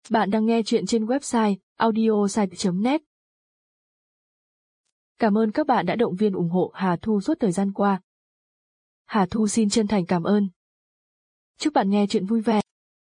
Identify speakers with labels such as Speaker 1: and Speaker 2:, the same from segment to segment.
Speaker 1: Bạn đang nghe chuyện trên website audiosite.net. Cảm ơn các bạn đã động viên ủng hộ Hà Thu suốt thời gian qua. Hà Thu xin chân thành cảm ơn. Chúc bạn nghe chuyện vui vẻ.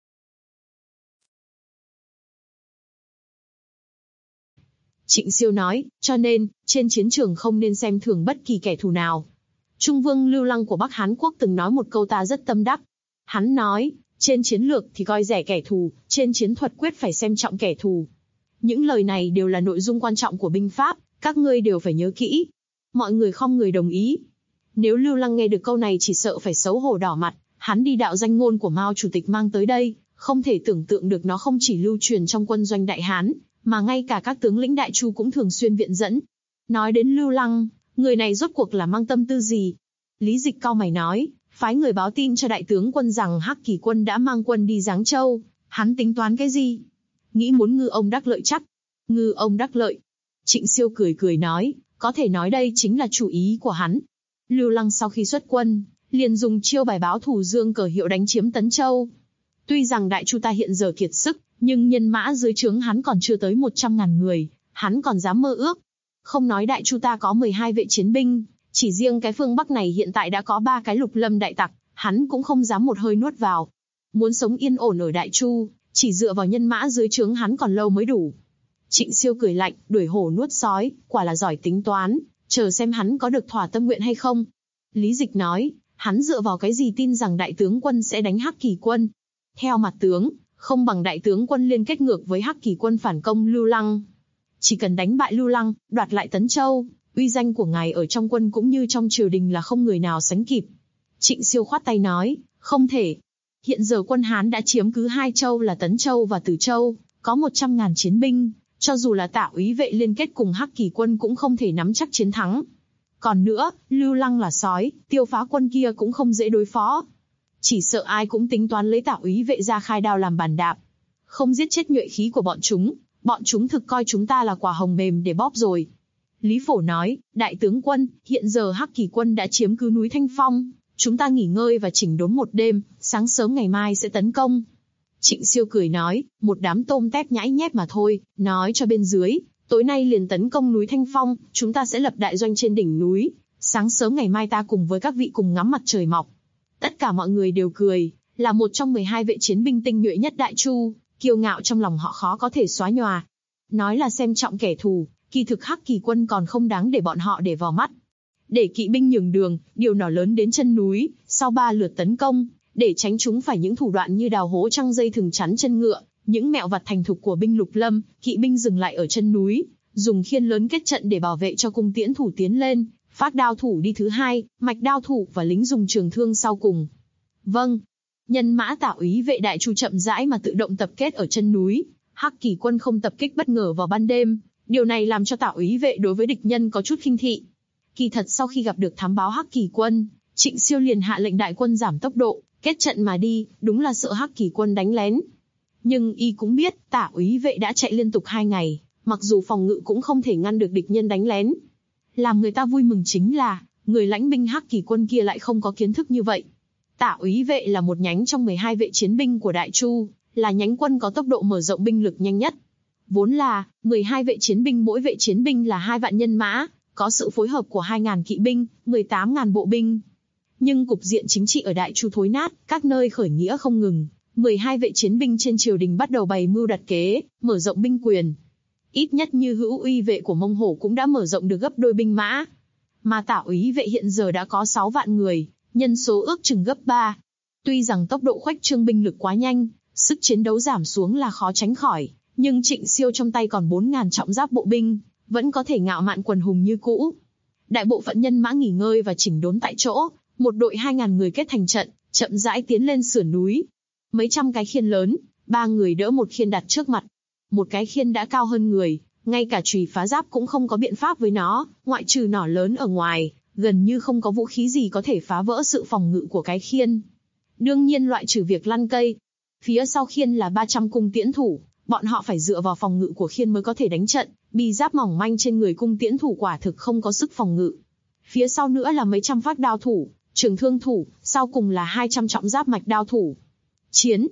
Speaker 2: Trịnh Siêu nói, cho nên, trên chiến trường không nên xem thường bất kỳ kẻ thù nào. Trung vương Lưu Lăng của Bắc Hán Quốc từng nói một câu ta rất tâm đắc. Hắn nói, trên chiến lược thì coi rẻ kẻ thù, trên chiến thuật quyết phải xem trọng kẻ thù. Những lời này đều là nội dung quan trọng của binh pháp, các ngươi đều phải nhớ kỹ. Mọi người không người đồng ý. Nếu Lưu Lăng nghe được câu này chỉ sợ phải xấu hổ đỏ mặt, hắn đi đạo danh ngôn của Mao Chủ tịch mang tới đây, không thể tưởng tượng được nó không chỉ lưu truyền trong quân doanh Đại Hán, mà ngay cả các tướng lĩnh Đại Chu cũng thường xuyên viện dẫn. Nói đến Lưu Lăng, người này rốt cuộc là mang tâm tư gì? Lý Dịch cau mày nói, phái người báo tin cho đại tướng quân rằng Hắc Kỳ quân đã mang quân đi Giáng Châu, hắn tính toán cái gì? Nghĩ muốn ngư ông đắc lợi chắc. Ngư ông đắc lợi. Trịnh Siêu cười cười nói, có thể nói đây chính là chủ ý của hắn. Lưu Lăng sau khi xuất quân, liền dùng chiêu bài báo thù dương cờ hiệu đánh chiếm Tấn Châu. Tuy rằng Đại Chu ta hiện giờ kiệt sức, nhưng nhân mã dưới trướng hắn còn chưa tới 100.000 người, hắn còn dám mơ ước. Không nói Đại Chu ta có 12 vệ chiến binh, chỉ riêng cái phương Bắc này hiện tại đã có 3 cái lục lâm đại tặc, hắn cũng không dám một hơi nuốt vào. Muốn sống yên ổn ở Đại Chu, chỉ dựa vào nhân mã dưới trướng hắn còn lâu mới đủ. Trịnh Siêu cười lạnh, đuổi hổ nuốt sói, quả là giỏi tính toán, chờ xem hắn có được thỏa tâm nguyện hay không. Lý Dịch nói, hắn dựa vào cái gì tin rằng đại tướng quân sẽ đánh Hắc Kỳ quân? Theo mặt tướng, không bằng đại tướng quân liên kết ngược với Hắc Kỳ quân phản công Lưu Lăng. Chỉ cần đánh bại Lưu Lăng, đoạt lại Tấn Châu, uy danh của ngài ở trong quân cũng như trong triều đình là không người nào sánh kịp. Trịnh Siêu khoát tay nói, không thể. Hiện giờ quân Hán đã chiếm cứ 2 châu là Tấn Châu và Từ Châu, có 100.000 chiến binh, cho dù là Tạ úy vệ liên kết cùng Hắc Kỳ quân cũng không thể nắm chắc chiến thắng. Còn nữa, Lưu Lăng là sói, Tiêu Phá quân kia cũng không dễ đối phó. Chỉ sợ ai cũng tính toán lấy Tạ úy vệ ra khai đao làm bàn đạp. Không giết chết nhuệ khí của bọn chúng thực coi chúng ta là quả hồng mềm để bóp rồi. Lý Phổ nói, đại tướng quân, hiện giờ Hắc Kỳ quân đã chiếm cứ núi Thanh Phong, chúng ta nghỉ ngơi và chỉnh đốn một đêm, sáng sớm ngày mai sẽ tấn công. Trịnh Siêu cười nói, một đám tôm tép nhãi nhép mà thôi, nói cho bên dưới, tối nay liền tấn công núi Thanh Phong, chúng ta sẽ lập đại doanh trên đỉnh núi, sáng sớm ngày mai ta cùng với các vị cùng ngắm mặt trời mọc. Tất cả mọi người đều cười, là một trong 12 vệ chiến binh tinh nhuệ nhất Đại Chu, kiêu ngạo trong lòng họ khó có thể xóa nhòa. Nói là xem trọng kẻ thù, kỳ thực Hắc Kỳ quân còn không đáng để bọn họ để vào mắt. Để kỵ binh nhường đường, điều nỏ lớn đến chân núi, sau 3 lượt tấn công, để tránh chúng phải những thủ đoạn như đào hố trăng dây thừng chắn chân ngựa, những mẹo vặt thành thục của binh lục lâm, kỵ binh dừng lại ở chân núi, dùng khiên lớn kết trận để bảo vệ cho cung tiễn thủ tiến lên, phát đao thủ đi thứ 2, mạch đao thủ và lính dùng trường thương sau cùng. Vâng. Nhân mã Tạ úy vệ Đại Chu chậm rãi mà tự động tập kết ở chân núi, Hắc Kỳ quân không tập kích bất ngờ vào ban đêm, điều này làm cho Tạ úy vệ đối với địch nhân có chút khinh thị. Kỳ thật sau khi gặp được thám báo Hắc Kỳ quân, Trịnh Siêu liền hạ lệnh đại quân giảm tốc độ, kết trận mà đi, đúng là sợ Hắc Kỳ quân đánh lén. Nhưng y cũng biết, Tạ úy vệ đã chạy liên tục 2 ngày, mặc dù phòng ngự cũng không thể ngăn được địch nhân đánh lén. Làm người ta vui mừng chính là, người lãnh binh Hắc Kỳ quân kia lại không có kiến thức như vậy. Tạ úy vệ là một nhánh trong 12 vệ chiến binh của Đại Chu, là nhánh quân có tốc độ mở rộng binh lực nhanh nhất. Vốn là, 12 vệ chiến binh mỗi vệ chiến binh là 2 vạn nhân mã, có sự phối hợp của 2.000 kỵ binh, 18.000 bộ binh. Nhưng cục diện chính trị ở Đại Chu thối nát, các nơi khởi nghĩa không ngừng, 12 vệ chiến binh trên triều đình bắt đầu bày mưu đặt kế, mở rộng binh quyền. Ít nhất như Hữu Uy vệ của Mông Hổ cũng đã mở rộng được gấp đôi binh mã. Mà Tạ úy vệ hiện giờ đã có 6 vạn người, nhân số ước chừng gấp 3. Tuy rằng tốc độ khuếch trương binh lực quá nhanh, sức chiến đấu giảm xuống là khó tránh khỏi, nhưng Trịnh Siêu trong tay còn 4.000 trọng giáp bộ binh, vẫn có thể ngạo mạn quần hùng như cũ. Đại bộ phận nhân mã nghỉ ngơi và chỉnh đốn tại chỗ, một đội 2.000 người kết thành trận, chậm rãi tiến lên sườn núi. Mấy trăm cái khiên lớn, 3 người đỡ một khiên đặt trước mặt. Một cái khiên đã cao hơn người, ngay cả chùy phá giáp cũng không có biện pháp với nó, ngoại trừ nỏ lớn ở ngoài, gần như không có vũ khí gì có thể phá vỡ sự phòng ngự của cái khiên. Đương nhiên loại trừ việc lăn cây. Phía sau khiên là 300 cung tiễn thủ, bọn họ phải dựa vào phòng ngự của khiên mới có thể đánh trận, bi giáp mỏng manh trên người cung tiễn thủ quả thực không có sức phòng ngự. Phía sau nữa là mấy trăm phát đao thủ, trường thương thủ, sau cùng là 200 trọng giáp mạch đao thủ. Chiến.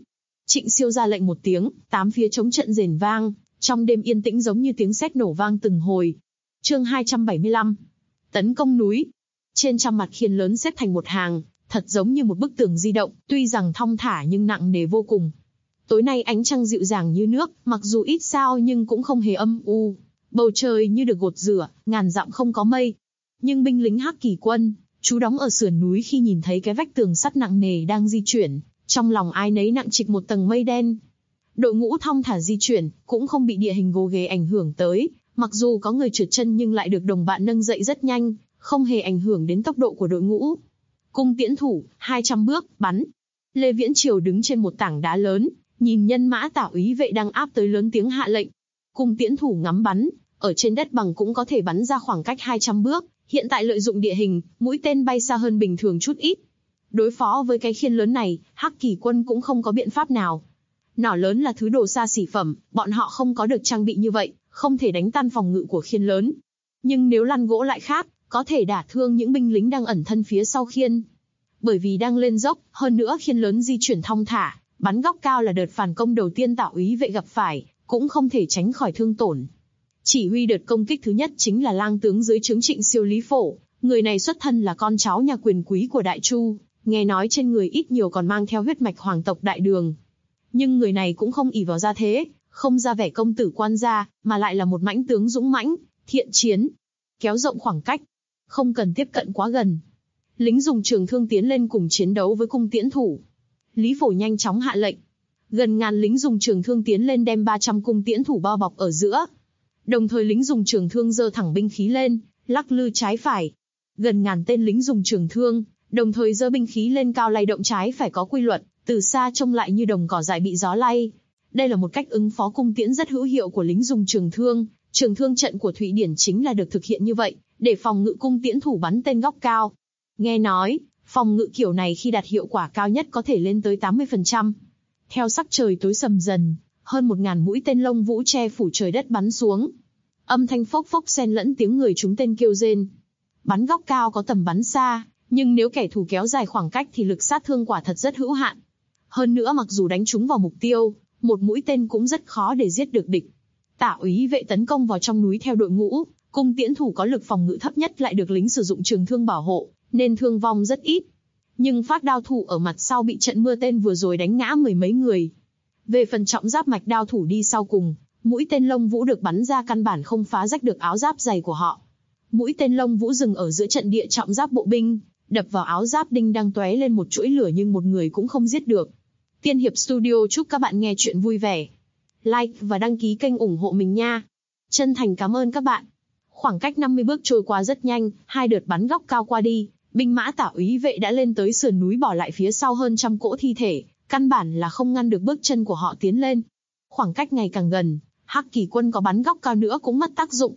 Speaker 2: Trịnh Siêu ra lệnh một tiếng, 8 phía chống trận rền vang, trong đêm yên tĩnh giống như tiếng sét nổ vang từng hồi. Chương 275. Tấn công núi. Trên trăm mặt khiên lớn xếp thành một hàng, thật giống như một bức tường di động, tuy rằng thong thả nhưng nặng nề vô cùng. Tối nay ánh trăng dịu dàng như nước, mặc dù ít sao nhưng cũng không hề âm u. Bầu trời như được gột rửa, ngàn dặm không có mây. Nhưng binh lính Hắc Kỳ quân, trú đóng ở sườn núi khi nhìn thấy cái vách tường sắt nặng nề đang di chuyển, trong lòng ai nấy nặng trịch một tầng mây đen. Đội ngũ thong thả di chuyển, cũng không bị địa hình gồ ghề ảnh hưởng tới, mặc dù có người trượt chân nhưng lại được đồng bạn nâng dậy rất nhanh, không hề ảnh hưởng đến tốc độ của đội ngũ. Cung tiễn thủ, 200 bước, bắn. Lê Viễn Triều đứng trên một tảng đá lớn, nhìn nhân mã Tả úy vệ đang áp tới lớn tiếng hạ lệnh. Cung tiễn thủ ngắm bắn, ở trên đất bằng cũng có thể bắn ra khoảng cách 200 bước, hiện tại lợi dụng địa hình, mũi tên bay xa hơn bình thường chút ít. Đối phó với cái khiên lớn này, Hắc Kỳ quân cũng không có biện pháp nào. Nỏ lớn là thứ đồ xa xỉ phẩm, bọn họ không có được trang bị như vậy, không thể đánh tan phòng ngự của khiên lớn. Nhưng nếu lăn gỗ lại khác, có thể đả thương những binh lính đang ẩn thân phía sau khiên. Bởi vì đang lên dốc, hơn nữa khiên lớn di chuyển thong thả, bắn góc cao là đợt phản công đầu tiên Tả úy vệ gặp phải, cũng không thể tránh khỏi thương tổn. Chỉ huy đợt công kích thứ nhất chính là lang tướng dưới trướng Trịnh Siêu Lý Phổ, người này xuất thân là con cháu nhà quyền quý của Đại Chu, nghe nói trên người ít nhiều còn mang theo huyết mạch hoàng tộc Đại Đường. Nhưng người này cũng không ỷ vào gia thế, không ra vẻ công tử quan gia, mà lại là một mãnh tướng dũng mãnh, thiện chiến, kéo rộng khoảng cách, không cần tiếp cận quá gần. Lính dùng trường thương tiến lên cùng chiến đấu với cung tiễn thủ. Lý Phổ nhanh chóng hạ lệnh. Gần ngàn lính dùng trường thương tiến lên đem 300 cung tiễn thủ bao bọc ở giữa. Đồng thời lính dùng trường thương giơ thẳng binh khí lên, lắc lư trái phải. Gần ngàn tên lính dùng trường thương, đồng thời giơ binh khí lên cao lay động trái phải có quy luật, từ xa trông lại như đồng cỏ dại bị gió lay. Đây là một cách ứng phó cung tiễn rất hữu hiệu của lính dùng trường thương. Trường thương trận của Thụy Điển chính là được thực hiện như vậy, để phòng ngự cung tiễn thủ bắn tên góc cao. Nghe nói, phòng ngự kiểu này khi đạt hiệu quả cao nhất có thể lên tới 80%. Theo sắc trời tối sầm dần, hơn 1000 mũi tên lông vũ che phủ trời đất bắn xuống. Âm thanh phốc phốc xen lẫn tiếng người trúng tên kêu rên. Bắn góc cao có tầm bắn xa, nhưng nếu kẻ thù kéo dài khoảng cách thì lực sát thương quả thật rất hữu hạn. Hơn nữa mặc dù đánh trúng vào mục tiêu, một mũi tên cũng rất khó để giết được địch. Tả úy vệ tấn công vào trong núi theo đội ngũ, cung tiễn thủ có lực phòng ngự thấp nhất lại được lính sử dụng trường thương bảo hộ, nên thương vong rất ít. Nhưng phát đao thủ ở mặt sau bị trận mưa tên vừa rồi đánh ngã mười mấy người. Về phần trọng giáp mạch đao thủ đi sau cùng, mũi tên lông vũ được bắn ra căn bản không phá rách được áo giáp dày của họ. Mũi tên lông vũ dừng ở giữa trận địa trọng giáp bộ binh, đập vào áo giáp đinh đang tóe lên một chuỗi lửa nhưng một người cũng không giết được. Tiên Hiệp Studio chúc các bạn nghe chuyện vui vẻ. Like và đăng ký kênh ủng hộ mình nha. Chân thành cảm ơn các bạn. Khoảng cách 50 bước trôi qua rất nhanh, hai đợt bắn góc cao qua đi, binh mã Tả úy vệ đã lên tới sườn núi bỏ lại phía sau hơn 100 cỗ thi thể, căn bản là không ngăn được bước chân của họ tiến lên. Khoảng cách ngày càng gần, Hắc Kỳ quân có bắn góc cao nữa cũng mất tác dụng.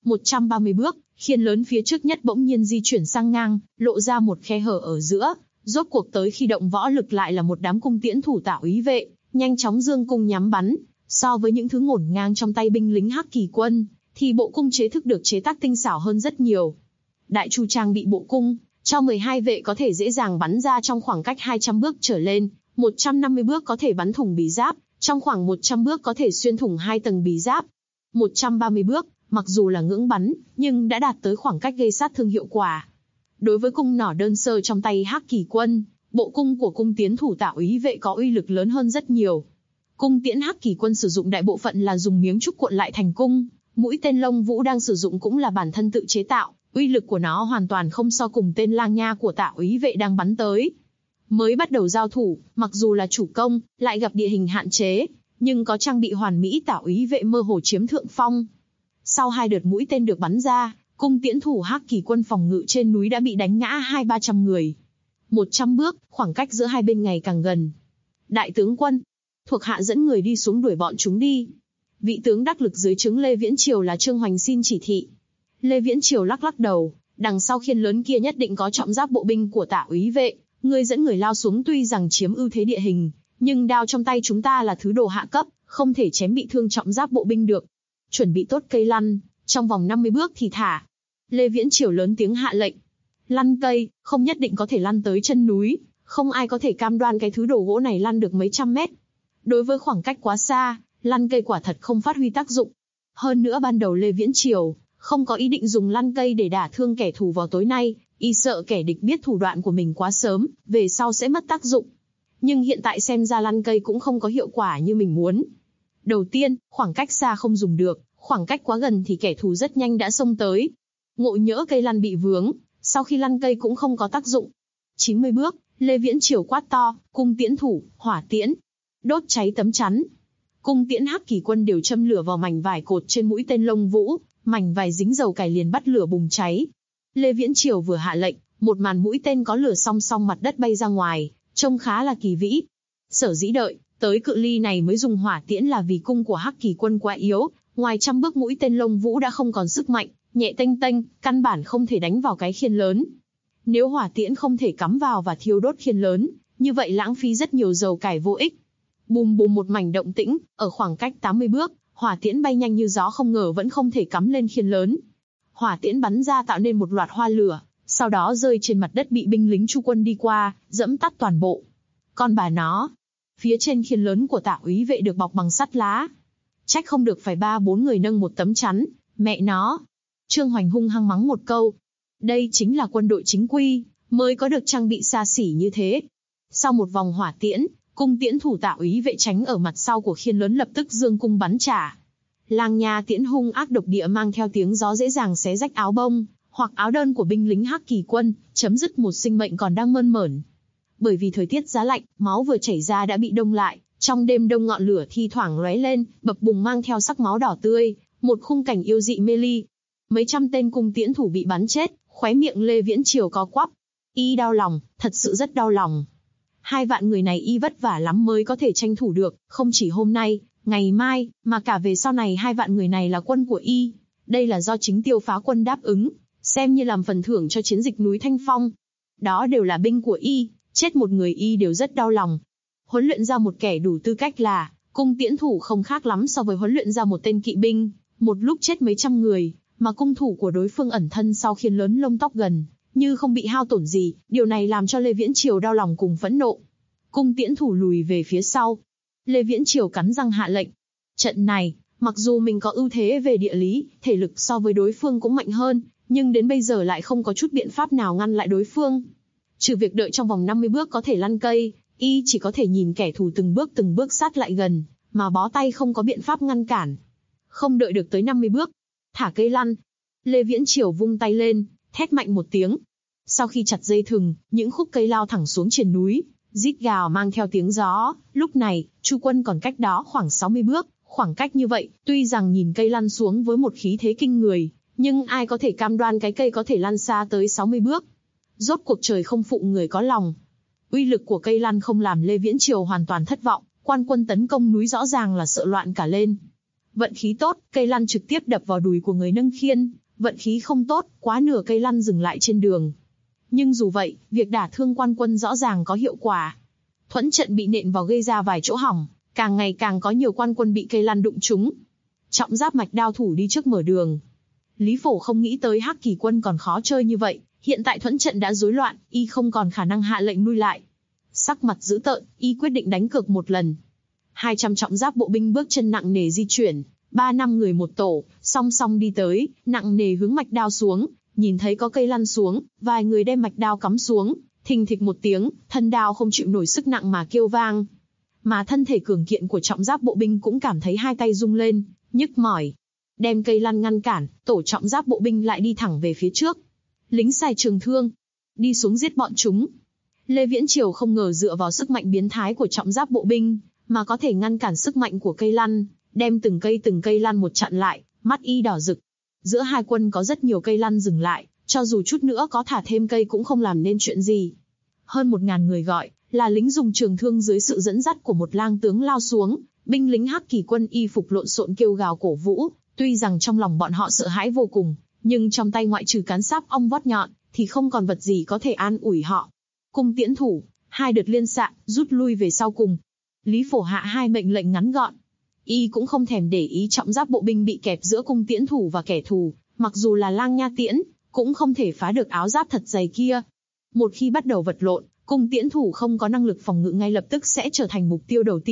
Speaker 2: 130 bước, khiên lớn phía trước nhất bỗng nhiên di chuyển sang ngang, lộ ra một khe hở ở giữa. Rốt cuộc tới khi động võ lực lại là một đám cung tiễn thủ Tả úy vệ, nhanh chóng dương cung nhắm bắn. So với những thứ ngổn ngang trong tay binh lính Hắc Kỳ quân, thì bộ cung chế thức được chế tác tinh xảo hơn rất nhiều. Đại Chu trang bị bộ cung, cho 12 vệ có thể dễ dàng bắn ra trong khoảng cách 200 bước trở lên, 150 bước có thể bắn thủng bì giáp, trong khoảng 100 bước có thể xuyên thủng 2 tầng bì giáp. 130 bước, mặc dù là ngưỡng bắn, nhưng đã đạt tới khoảng cách gây sát thương hiệu quả. Đối với cung nỏ đơn sơ trong tay Hắc Kỳ quân, bộ cung của cung tiến thủ Tả úy vệ có uy lực lớn hơn rất nhiều. Cung tiễn Hắc Kỳ quân sử dụng đại bộ phận là dùng miếng trúc cuộn lại thành cung, mũi tên lông vũ đang sử dụng cũng là bản thân tự chế tạo, uy lực của nó hoàn toàn không so cùng tên lang nha của Tả úy vệ đang bắn tới. Mới bắt đầu giao thủ, mặc dù là chủ công, lại gặp địa hình hạn chế, nhưng có trang bị hoàn mỹ Tả úy vệ mơ hồ chiếm thượng phong. Sau hai đợt mũi tên được bắn ra, cung tiễn thủ Hắc Kỳ quân phòng ngự trên núi đã bị đánh ngã 200-300 người. 100 bước, khoảng cách giữa hai bên ngày càng gần. Đại tướng quân, thuộc hạ dẫn người đi xuống đuổi bọn chúng đi. Vị tướng đắc lực dưới trướng Lê Viễn Triều là Trương Hoành xin chỉ thị. Lê Viễn Triều lắc lắc đầu, đằng sau khiên lớn kia nhất định có trọng giáp bộ binh của Tả úy vệ, ngươi dẫn người lao xuống tuy rằng chiếm ưu thế địa hình, nhưng đao trong tay chúng ta là thứ đồ hạ cấp, không thể chém bị thương trọng giáp bộ binh được. Chuẩn bị tốt cây lăn, trong vòng 50 bước thì thả. Lê Viễn Triều lớn tiếng hạ lệnh. Lăn cây, không nhất định có thể lăn tới chân núi, không ai có thể cam đoan cái thứ đồ gỗ này lăn được mấy trăm mét. Đối với khoảng cách quá xa, lăn cây quả thật không phát huy tác dụng. Hơn nữa ban đầu Lê Viễn Triều không có ý định dùng lăn cây để đả thương kẻ thù vào tối nay, y sợ kẻ địch biết thủ đoạn của mình quá sớm, về sau sẽ mất tác dụng. Nhưng hiện tại xem ra lăn cây cũng không có hiệu quả như mình muốn. Đầu tiên, khoảng cách xa không dùng được, khoảng cách quá gần thì kẻ thù rất nhanh đã xông tới. Ngộ nhỡ cây lăn bị vướng, sau khi lăn cây cũng không có tác dụng. 90 bước, Lê Viễn Triều quát to, cung tiễn thủ, hỏa tiễn, đốt cháy tấm chắn. Cung tiễn Hắc Kỳ Quân đều châm lửa vào mảnh vải cột trên mũi tên lông vũ, mảnh vải dính dầu cải liền bắt lửa bùng cháy. Lê Viễn Triều vừa hạ lệnh, một màn mũi tên có lửa song song mặt đất bay ra ngoài, trông khá là kỳ vĩ. Sở dĩ đợi tới cự ly này mới dùng hỏa tiễn là vì cung của Hắc Kỳ Quân quá yếu, ngoài trăm bước mũi tên lông vũ đã không còn sức mạnh, nhẹ tênh tênh, căn bản không thể đánh vào cái khiên lớn. Nếu hỏa tiễn không thể cắm vào và thiêu đốt khiên lớn, như vậy lãng phí rất nhiều dầu cải vô ích. Bùm bùm một mảnh động tĩnh, ở khoảng cách 80 bước, hỏa tiễn bay nhanh như gió không ngờ vẫn không thể cắm lên khiên lớn. Hỏa tiễn bắn ra tạo nên một loạt hoa lửa, sau đó rơi trên mặt đất bị binh lính Chu Quân đi qua, dẫm tắt toàn bộ. Con bà nó, phía trên khiên lớn của Tạ úy vệ được bọc bằng sắt lá. Trách không được phải 3-4 người nâng một tấm chắn, mẹ nó. Trương Hoành hung hăng mắng một câu. Đây chính là quân đội chính quy, mới có được trang bị xa xỉ như thế. Sau một vòng hỏa tiễn, cung tiễn thủ Tạ úy vệ tránh ở mặt sau của khiên lớn lập tức giương cung bắn trả. Lang nha tiễn hung ác độc địa mang theo tiếng gió dễ dàng xé rách áo bông hoặc áo đơn của binh lính Hắc Kỳ Quân, chấm dứt một sinh mệnh còn đang mơn mởn. Bởi vì thời tiết giá lạnh, máu vừa chảy ra đã bị đông lại, trong đêm đông ngọn lửa thi thoảng lóe lên, bập bùng mang theo sắc máu đỏ tươi, một khung cảnh yêu dị mê ly. Mấy trăm tên cung tiễn thủ bị bắn chết, khóe miệng Lê Viễn Triều co quắp. Y đau lòng, thật sự rất đau lòng. 2 vạn người này y vất vả lắm mới có thể tranh thủ được, không chỉ hôm nay, ngày mai, mà cả về sau này 2 vạn người này là quân của y. Đây là do chính Tiêu Phá Quân đáp ứng, xem như làm phần thưởng cho chiến dịch núi Thanh Phong. Đó đều là binh của y, chết một người y đều rất đau lòng. Huấn luyện ra một kẻ đủ tư cách là cung tiễn thủ không khác lắm so với huấn luyện ra một tên kỵ binh, một lúc chết mấy trăm người, mà cung thủ của đối phương ẩn thân sau khiên lớn lông tóc gần, như không bị hao tổn gì, điều này làm cho Lê Viễn Triều đau lòng cùng phẫn nộ. Cung tiễn thủ lùi về phía sau. Lê Viễn Triều cắn răng hạ lệnh. Trận này, mặc dù mình có ưu thế về địa lý, thể lực so với đối phương cũng mạnh hơn, nhưng đến bây giờ lại không có chút biện pháp nào ngăn lại đối phương. Trừ việc đợi trong vòng 50 bước có thể lăn cây, y chỉ có thể nhìn kẻ thù từng bước sát lại gần, mà bó tay không có biện pháp ngăn cản. Không đợi được tới 50 bước, thả cây lăn. Lê Viễn Triều vung tay lên, thét mạnh một tiếng. Sau khi chặt dây thừng, những khúc cây lao thẳng xuống triền núi, rít gào mang theo tiếng gió. Lúc này, Chu Quân còn cách đó khoảng 60 bước, khoảng cách như vậy, tuy rằng nhìn cây lăn xuống với một khí thế kinh người, nhưng ai có thể cam đoan cái cây có thể lăn xa tới 60 bước. Rốt cuộc trời không phụ người có lòng. Uy lực của cây lăn không làm Lê Viễn Triều hoàn toàn thất vọng, quan quân tấn công núi rõ ràng là sợ loạn cả lên. Vận khí tốt, cây lăn trực tiếp đập vào đùi của người nâng khiên, vận khí không tốt, quá nửa cây lăn dừng lại trên đường. Nhưng dù vậy, việc đả thương quan quân rõ ràng có hiệu quả. Thuẫn trận bị nện vào gây ra vài chỗ hỏng, càng ngày càng có nhiều quan quân bị cây lăn đụng trúng. Trọng Giáp Mạch Đao thủ đi trước mở đường. Lý Phổ không nghĩ tới Hắc Kỳ Quân còn khó chơi như vậy, hiện tại thuẫn trận đã rối loạn, y không còn khả năng hạ lệnh lui lại. Sắc mặt dữ tợn, y quyết định đánh cược một lần. 200 trọng giáp bộ binh bước chân nặng nề di chuyển, 3-5 người một tổ, song song đi tới, nặng nề hướng mạch đao xuống, nhìn thấy có cây lăn xuống, vài người đem mạch đao cắm xuống, thình thịch một tiếng, thân đao không chịu nổi sức nặng mà kêu vang. Mà thân thể cường kiện của trọng giáp bộ binh cũng cảm thấy hai tay rung lên, nhức mỏi. Đem cây lăn ngăn cản, tổ trọng giáp bộ binh lại đi thẳng về phía trước. Lính xài trường thương, đi xuống giết bọn chúng. Lê Viễn Triều không ngờ dựa vào sức mạnh biến thái của trọng giáp bộ binh, mà có thể ngăn cản sức mạnh của cây lăn, đem từng cây lăn một chặn lại, mắt y đỏ rực. Giữa hai quân có rất nhiều cây lăn dừng lại, cho dù chút nữa có thả thêm cây cũng không làm nên chuyện gì. Hơn 1000 người gọi, là lính dùng trường thương dưới sự dẫn dắt của một lang tướng lao xuống, binh lính Hắc Kỳ Quân y phục lộn xộn kêu gào cổ vũ, tuy rằng trong lòng bọn họ sợ hãi vô cùng, nhưng trong tay ngoại trừ cán sáp ong vót nhọn, thì không còn vật gì có thể an ủi họ. Cung tiễn thủ, 2 đợt liên xạ, rút lui về sau cùng. Lý Phổ hạ 2 mệnh lệnh ngắn gọn. Y cũng không thèm để ý trọng giáp bộ binh bị kẹp giữa cung tiễn thủ và kẻ thù, mặc dù là lang nha tiễn, cũng không thể phá được áo giáp thật dày kia. Một khi bắt đầu vật lộn, cung tiễn thủ không có năng lực phòng ngự ngay lập tức sẽ trở thành mục tiêu đầu tiên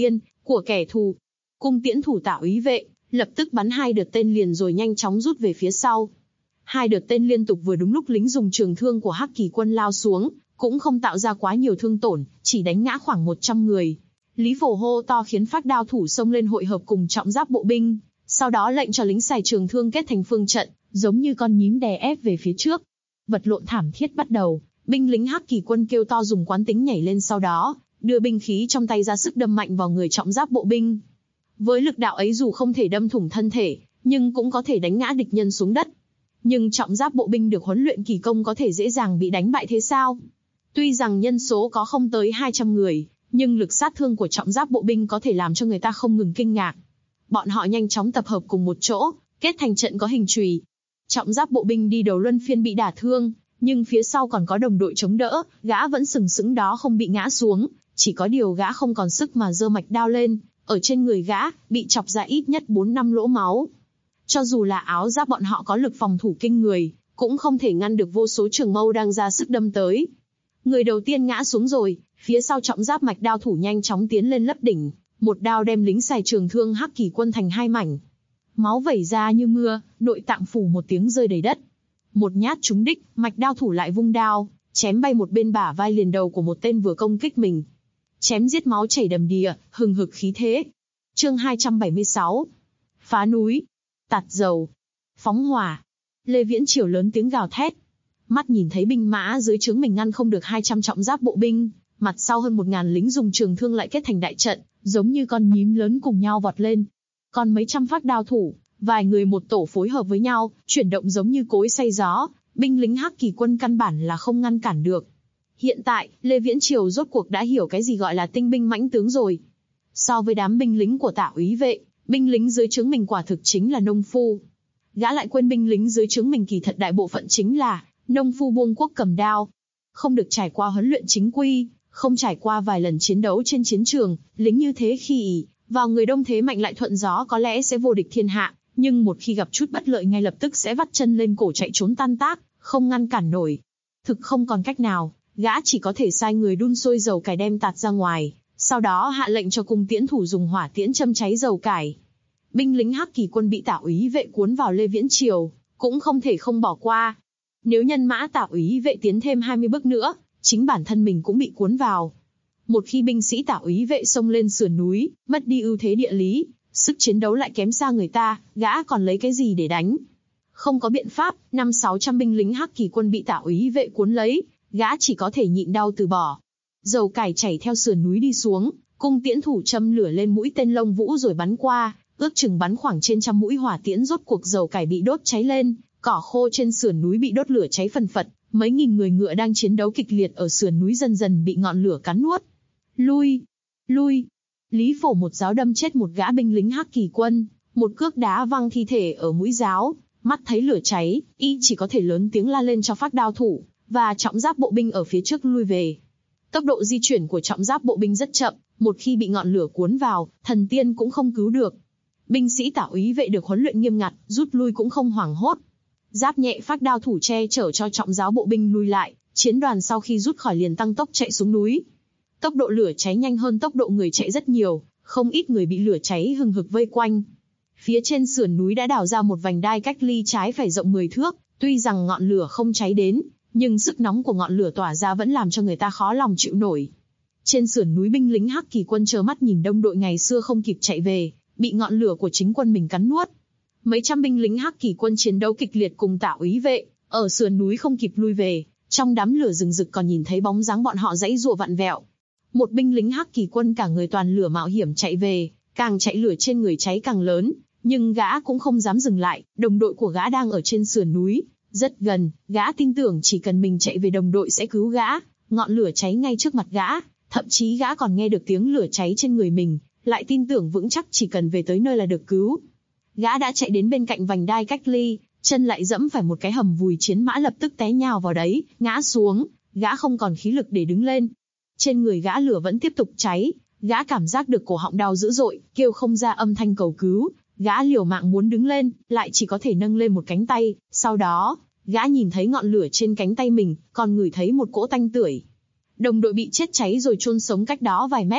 Speaker 2: của kẻ thù. Cung tiễn thủ Tạ Úy Vệ lập tức bắn 2 đợt tên liền rồi nhanh chóng rút về phía sau. 2 đợt tên liên tục vừa đúng lúc lính dùng trường thương của Hắc Kỳ quân lao xuống, cũng không tạo ra quá nhiều thương tổn, chỉ đánh ngã khoảng 100 người. Lý Phổ hô to khiến Phác đao thủ xông lên hội hợp cùng trọng giáp bộ binh, sau đó lệnh cho lính xài trường thương kết thành phương trận, giống như con nhím đè ép về phía trước. Vật lộn thảm thiết bắt đầu, binh lính Hắc Kỳ quân kêu to dùng quán tính nhảy lên, sau đó đưa binh khí trong tay ra sức đâm mạnh vào người trọng giáp bộ binh. Với lực đạo ấy dù không thể đâm thủng thân thể, nhưng cũng có thể đánh ngã địch nhân xuống đất. Nhưng trọng giáp bộ binh được huấn luyện kỳ công có thể dễ dàng bị đánh bại thế sao? Tuy rằng nhân số có không tới 200 người, nhưng lực sát thương của trọng giáp bộ binh có thể làm cho người ta không ngừng kinh ngạc. Bọn họ nhanh chóng tập hợp cùng một chỗ, kết thành trận có hình chùy. Trọng giáp bộ binh đi đầu luân phiên bị đả thương, nhưng phía sau còn có đồng đội chống đỡ, gã vẫn sừng sững đó không bị ngã xuống, chỉ có điều gã không còn sức mà giơ mạch đao lên, ở trên người gã bị chọc ra ít nhất 4-5 lỗ máu. Cho dù là áo giáp bọn họ có lực phòng thủ kinh người, cũng không thể ngăn được vô số trường mâu đang ra sức đâm tới. Người đầu tiên ngã xuống rồi, phía sau trọng giáp mạch đao thủ nhanh chóng tiến lên lấp đỉnh, một đao đem lính xài trường thương Hắc Kỳ quân thành 2 mảnh. Máu vẩy ra như mưa, nội tạng phủ một tiếng rơi đầy đất. Một nhát trúng đích, mạch đao thủ lại vung đao, chém bay một bên bả vai liền đầu của một tên vừa công kích mình. Chém giết máu chảy đầm đìa, hừng hực khí thế. Chương 276. Phá núi, tạt dầu, phóng hỏa. Lê Viễn Triều lớn tiếng gào thét. Mắt nhìn thấy binh mã dưới trướng mình ngăn không được 200 trọng giáp bộ binh, mặt sau hơn 1000 lính dùng trường thương lại kết thành đại trận, giống như con nhím lớn cùng nhau vọt lên. Còn mấy trăm Phác đao thủ, vài người một tổ phối hợp với nhau, chuyển động giống như cối xay gió, binh lính Hắc Kỳ quân căn bản là không ngăn cản được. Hiện tại, Lê Viễn Triều rốt cuộc đã hiểu cái gì gọi là tinh binh mãnh tướng rồi. So với đám binh lính của Tạ Úy Vệ, binh lính dưới trướng mình quả thực chính là nông phu. Gã lại quên binh lính dưới trướng mình kỳ thật đại bộ phận chính là nông phu buông quốc cầm đao. Không được trải qua huấn luyện chính quy, không trải qua vài lần chiến đấu trên chiến trường, lính như thế khi ỷ vào người đông thế mạnh lại thuận gió có lẽ sẽ vô địch thiên hạ, nhưng một khi gặp chút bất lợi ngay lập tức sẽ vắt chân lên cổ chạy trốn tan tác, không ngăn cản nổi. Thực không còn cách nào, gã chỉ có thể sai người đun sôi dầu cải đem tạt ra ngoài, sau đó hạ lệnh cho cung tiễn thủ dùng hỏa tiễn châm cháy dầu cải. Binh lính Hắc Kỳ quân bị Tạ Úy Vệ cuốn vào Lê Viễn Triều, cũng không thể không bỏ qua. Nếu nhân mã Tạ Úy Vệ tiến thêm 20 bước nữa, chính bản thân mình cũng bị cuốn vào. Một khi binh sĩ Tạ Úy Vệ xông lên sườn núi, mất đi ưu thế địa lý, sức chiến đấu lại kém xa người ta, gã còn lấy cái gì để đánh? Không có biện pháp, 500-600 binh lính Hắc Kỳ quân bị Tạ Úy Vệ cuốn lấy, gã chỉ có thể nhịn đau từ bỏ. Dầu cải chảy theo sườn núi đi xuống, cung tiễn thủ châm lửa lên mũi tên Lông Vũ rồi bắn qua, ước chừng bắn khoảng trên 100 mũi hỏa tiễn, rốt cuộc dầu cải bị đốt cháy lên, cỏ khô trên sườn núi bị đốt lửa cháy phần phật, mấy nghìn người ngựa đang chiến đấu kịch liệt ở sườn núi dần dần bị ngọn lửa cắn nuốt. Lui, lui! Lý Phổ một giáo đâm chết một gã binh lính Hắc Kỳ quân, một cước đá văng thi thể ở mũi giáo, mắt thấy lửa cháy, y chỉ có thể lớn tiếng la lên cho Phác đao thủ và trọng giáp bộ binh ở phía trước lui về. Tốc độ di chuyển của trọng giáp bộ binh rất chậm, một khi bị ngọn lửa cuốn vào, thần tiên cũng không cứu được. Binh sĩ Tạ Úy Vệ được huấn luyện nghiêm ngặt, rút lui cũng không hoảng hốt. Giáp nhẹ Phác đao thủ che chở cho trọng giáo bộ binh lui lại, chiến đoàn sau khi rút khỏi liền tăng tốc chạy xuống núi. Tốc độ lửa cháy nhanh hơn tốc độ người chạy rất nhiều, không ít người bị lửa cháy hừng hực vây quanh. Phía trên sườn núi đã đào ra một vành đai cách ly trái phải rộng 10 thước, tuy rằng ngọn lửa không cháy đến, nhưng sức nóng của ngọn lửa tỏa ra vẫn làm cho người ta khó lòng chịu nổi. Trên sườn núi binh lính Hắc Kỳ quân trơ mắt nhìn đồng đội ngày xưa không kịp chạy về, bị ngọn lửa của chính quân mình cắn nuốt. Mấy trăm binh lính Hắc Kỳ quân chiến đấu kịch liệt cùng Tạ Úy Vệ, ở sườn núi không kịp lui về, trong đám lửa rừng rực còn nhìn thấy bóng dáng bọn họ giãy giụa vặn vẹo. Một binh lính Hắc Kỳ quân cả người toàn lửa mạo hiểm chạy về, càng chạy lửa trên người cháy càng lớn, nhưng gã cũng không dám dừng lại, đồng đội của gã đang ở trên sườn núi, rất gần, gã tin tưởng chỉ cần mình chạy về đồng đội sẽ cứu gã, ngọn lửa cháy ngay trước mặt gã, thậm chí gã còn nghe được tiếng lửa cháy trên người mình, lại tin tưởng vững chắc chỉ cần về tới nơi là được cứu. Gã đã chạy đến bên cạnh vành đai cách ly, chân lại dẫm phải một cái hầm vùi, chiến mã lập tức té nhào vào đấy, ngã xuống, gã không còn khí lực để đứng lên. Trên người gã lửa vẫn tiếp tục cháy, gã cảm giác được cổ họng đau dữ dội, kêu không ra âm thanh cầu cứu, gã liều mạng muốn đứng lên, lại chỉ có thể nâng lên một cánh tay, sau đó, gã nhìn thấy ngọn lửa trên cánh tay mình, còn ngửi thấy một cỗ tanh tưởi. Đồng đội bị chết cháy rồi chôn sống cách đó vài mét,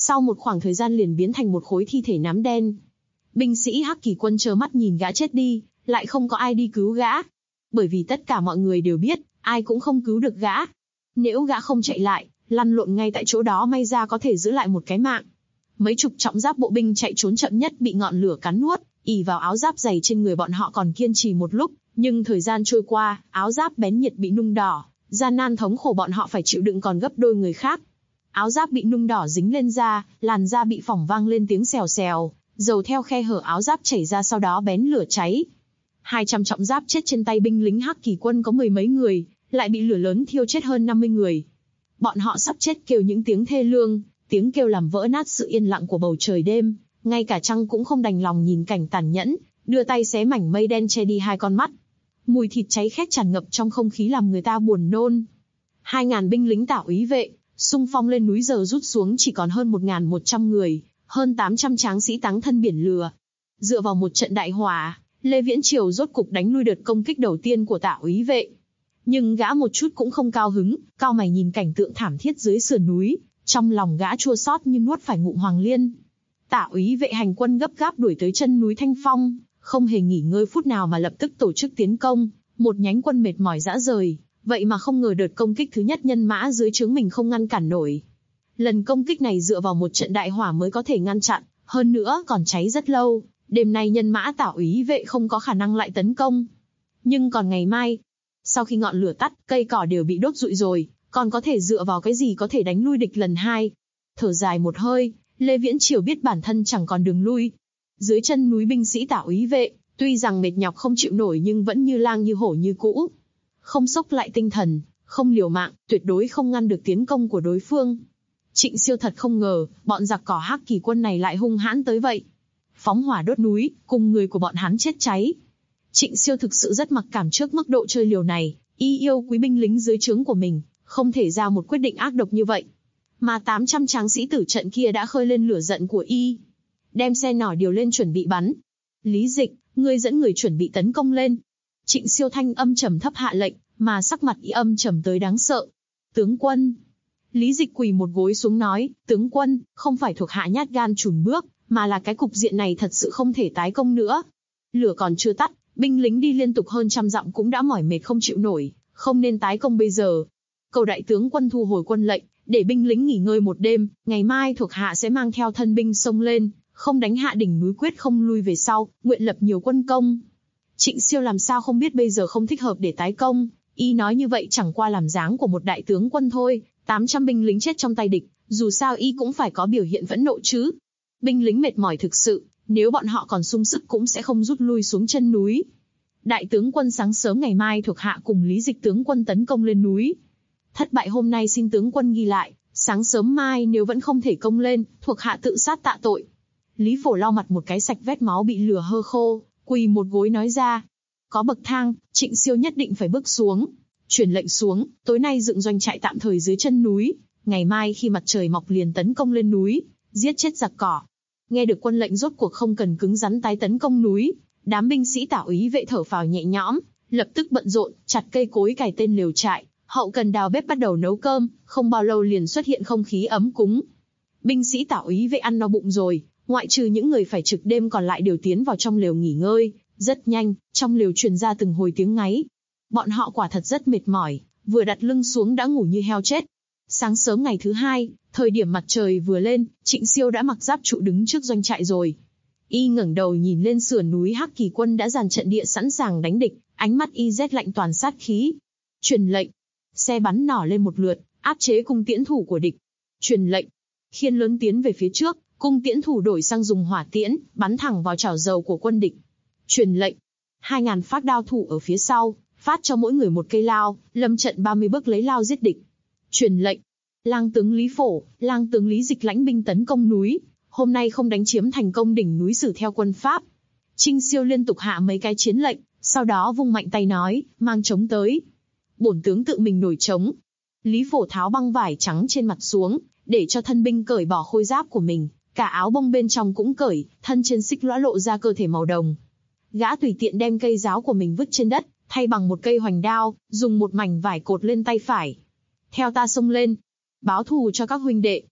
Speaker 2: sau một khoảng thời gian liền biến thành một khối thi thể nám đen. Binh sĩ Hắc Kỳ quân trơ mắt nhìn gã chết đi, lại không có ai đi cứu gã. Bởi vì tất cả mọi người đều biết, ai cũng không cứu được gã. Nếu gã không chạy lại, lăn lộn ngay tại chỗ đó may ra có thể giữ lại một cái mạng. Mấy chục trọng giáp bộ binh chạy trốn chậm nhất bị ngọn lửa cắn nuốt, ỷ vào áo giáp dày trên người bọn họ còn kiên trì một lúc, nhưng thời gian trôi qua, áo giáp bén nhiệt bị nung đỏ, gian nan thống khổ bọn họ phải chịu đựng còn gấp đôi người khác. Áo giáp bị nung đỏ dính lên da, làn da bị phỏng vang lên tiếng xèo xèo, dầu theo khe hở áo giáp chảy ra sau đó bén lửa cháy. 200 trọng giáp chết trên tay binh lính Hắc Kỳ quân có mười mấy người, lại bị lửa lớn thiêu chết hơn 50 người. Bọn họ sắp chết kêu những tiếng thê lương, tiếng kêu làm vỡ nát sự yên lặng của bầu trời đêm, ngay cả trăng cũng không đành lòng nhìn cảnh tàn nhẫn, đưa tay xé mảnh mây đen che đi hai con mắt. Mùi thịt cháy khét tràn ngập trong không khí làm người ta buồn nôn. 2.000 binh lính Tả úy vệ, xung phong lên núi giờ rút xuống chỉ còn hơn 1.100 người, hơn 800 tráng sĩ táng thân biển lửa. Dựa vào một trận đại hỏa, Lê Viễn Triều rốt cục đánh lui đợt công kích đầu tiên của Tả úy vệ. Nhưng gã một chút cũng không cao hứng, cau mày nhìn cảnh tượng thảm thiết dưới sườn núi, trong lòng gã chua xót như nuốt phải ngụm hoàng liên. Tả úy vệ hành quân gấp gáp đuổi tới chân núi Thanh Phong, không hề nghỉ ngơi phút nào mà lập tức tổ chức tiến công, một nhánh quân mệt mỏi rã rời, vậy mà không ngờ đợt công kích thứ nhất nhân mã dưới trướng mình không ngăn cản nổi. Lần công kích này dựa vào một trận đại hỏa mới có thể ngăn chặn, hơn nữa còn cháy rất lâu, đêm nay nhân mã Tả úy vệ không có khả năng lại tấn công. Nhưng còn ngày mai, sau khi ngọn lửa tắt, cây cỏ đều bị đốt rụi rồi, còn có thể dựa vào cái gì có thể đánh lui địch lần hai. Thở dài một hơi, Lê Viễn Triều biết bản thân chẳng còn đường lui. Dưới chân núi binh sĩ Tả úy vệ, tuy rằng mệt nhọc không chịu nổi nhưng vẫn như lang như hổ như cũ. Không sốc lại tinh thần, không liều mạng, tuyệt đối không ngăn được tiến công của đối phương. Trịnh Siêu thật không ngờ, bọn giặc cỏ Hắc Kỳ quân này lại hung hãn tới vậy. Phóng hỏa đốt núi, cùng người của bọn hắn chết cháy. Trịnh Siêu thực sự rất mặc cảm trước mức độ chơi liều này, y yêu quý binh lính dưới trướng của mình, không thể ra một quyết định ác độc như vậy. Mà 800 tráng sĩ tử trận kia đã khơi lên lửa giận của y. Đem xe nỏ điều lên chuẩn bị bắn. Lý Dịch, ngươi dẫn người chuẩn bị tấn công lên. Trịnh Siêu thanh âm trầm thấp hạ lệnh, mà sắc mặt y âm trầm tới đáng sợ. Tướng quân. Lý Dịch quỳ một gối xuống nói, tướng quân, không phải thuộc hạ nhát gan chùn bước, mà là cái cục diện này thật sự không thể tái công nữa. Lửa còn chưa tắt, binh lính đi liên tục hơn 100 dặm cũng đã mỏi mệt không chịu nổi, không nên tái công bây giờ. Cầu đại tướng quân thu hồi quân lệnh, để binh lính nghỉ ngơi một đêm, ngày mai thuộc hạ sẽ mang theo thân binh xông lên, không đánh hạ đỉnh núi quyết không lui về sau, nguyện lập nhiều quân công. Trịnh Siêu làm sao không biết bây giờ không thích hợp để tái công, y nói như vậy chẳng qua làm dáng của một đại tướng quân thôi, 800 binh lính chết trong tay địch, dù sao y cũng phải có biểu hiện phẫn nộ chứ. Binh lính mệt mỏi thực sự, nếu bọn họ còn sung sức cũng sẽ không rút lui xuống chân núi. Đại tướng quân sáng sớm ngày mai thuộc hạ cùng Lý Dịch tướng quân tấn công lên núi. Thất bại hôm nay xin tướng quân ghi lại, sáng sớm mai nếu vẫn không thể công lên, thuộc hạ tự sát tạ tội. Lý Phổ lau mặt một cái sạch vết máu bị lửa hơ khô, quỳ một gối nói ra. Có bậc thang, Trịnh Siêu nhất định phải bước xuống. Truyền lệnh xuống, tối nay dựng doanh trại tạm thời dưới chân núi, ngày mai khi mặt trời mọc liền tấn công lên núi, giết chết giặc cỏ. Nghe được quân lệnh rốt cuộc không cần cứng rắn tái tấn công núi, đám binh sĩ Tả úy vệ thở phào nhẹ nhõm, lập tức bận rộn, chặt cây cối cài tên lều trại, hậu cần đào bếp bắt đầu nấu cơm, không bao lâu liền xuất hiện không khí ấm cúng. Binh sĩ Tả úy vệ ăn no bụng rồi, ngoại trừ những người phải trực đêm còn lại đều tiến vào trong lều nghỉ ngơi, rất nhanh, trong lều truyền ra từng hồi tiếng ngáy. Bọn họ quả thật rất mệt mỏi, vừa đặt lưng xuống đã ngủ như heo chết. Sáng sớm ngày thứ hai, thời điểm mặt trời vừa lên, Trịnh Siêu đã mặc giáp trụ đứng trước doanh trại rồi. Y ngẩng đầu nhìn lên sườn núi Hắc Kỳ quân đã dàn trận địa sẵn sàng đánh địch, ánh mắt y rét lạnh toàn sát khí. Truyền lệnh, xe bắn nỏ lên một lượt, áp chế cung tiễn thủ của địch. Truyền lệnh, khiên lớn tiến về phía trước, cung tiễn thủ đổi sang dùng hỏa tiễn, bắn thẳng vào chảo dầu của quân địch. Truyền lệnh, 2.000 phác đao thủ ở phía sau, phát cho mỗi người một cây lao, lâm trận 30 bước lấy lao giết địch. Truyền lệnh, lang tướng Lý Phổ, lang tướng Lý Dịch lãnh binh tấn công núi, hôm nay không đánh chiếm thành công đỉnh núi Sử theo quân Pháp. Trịnh Siêu liên tục hạ mấy cái chiến lệnh, sau đó vung mạnh tay nói, mang trống tới. Bổn tướng tự mình nổi trống. Lý Phổ tháo băng vải trắng trên mặt xuống, để cho thân binh cởi bỏ khôi giáp của mình, cả áo bông bên trong cũng cởi, thân trên xích lõa lộ ra cơ thể màu đồng. Gã tùy tiện đem cây giáo của mình vứt trên đất, thay bằng một cây hoành đao, dùng một mảnh vải cột lên tay phải. Theo ta xông lên, báo thù cho các huynh đệ.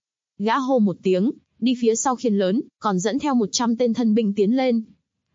Speaker 2: Gã hô một tiếng, đi phía sau khiên lớn, còn dẫn theo 100 tên thân binh tiến lên.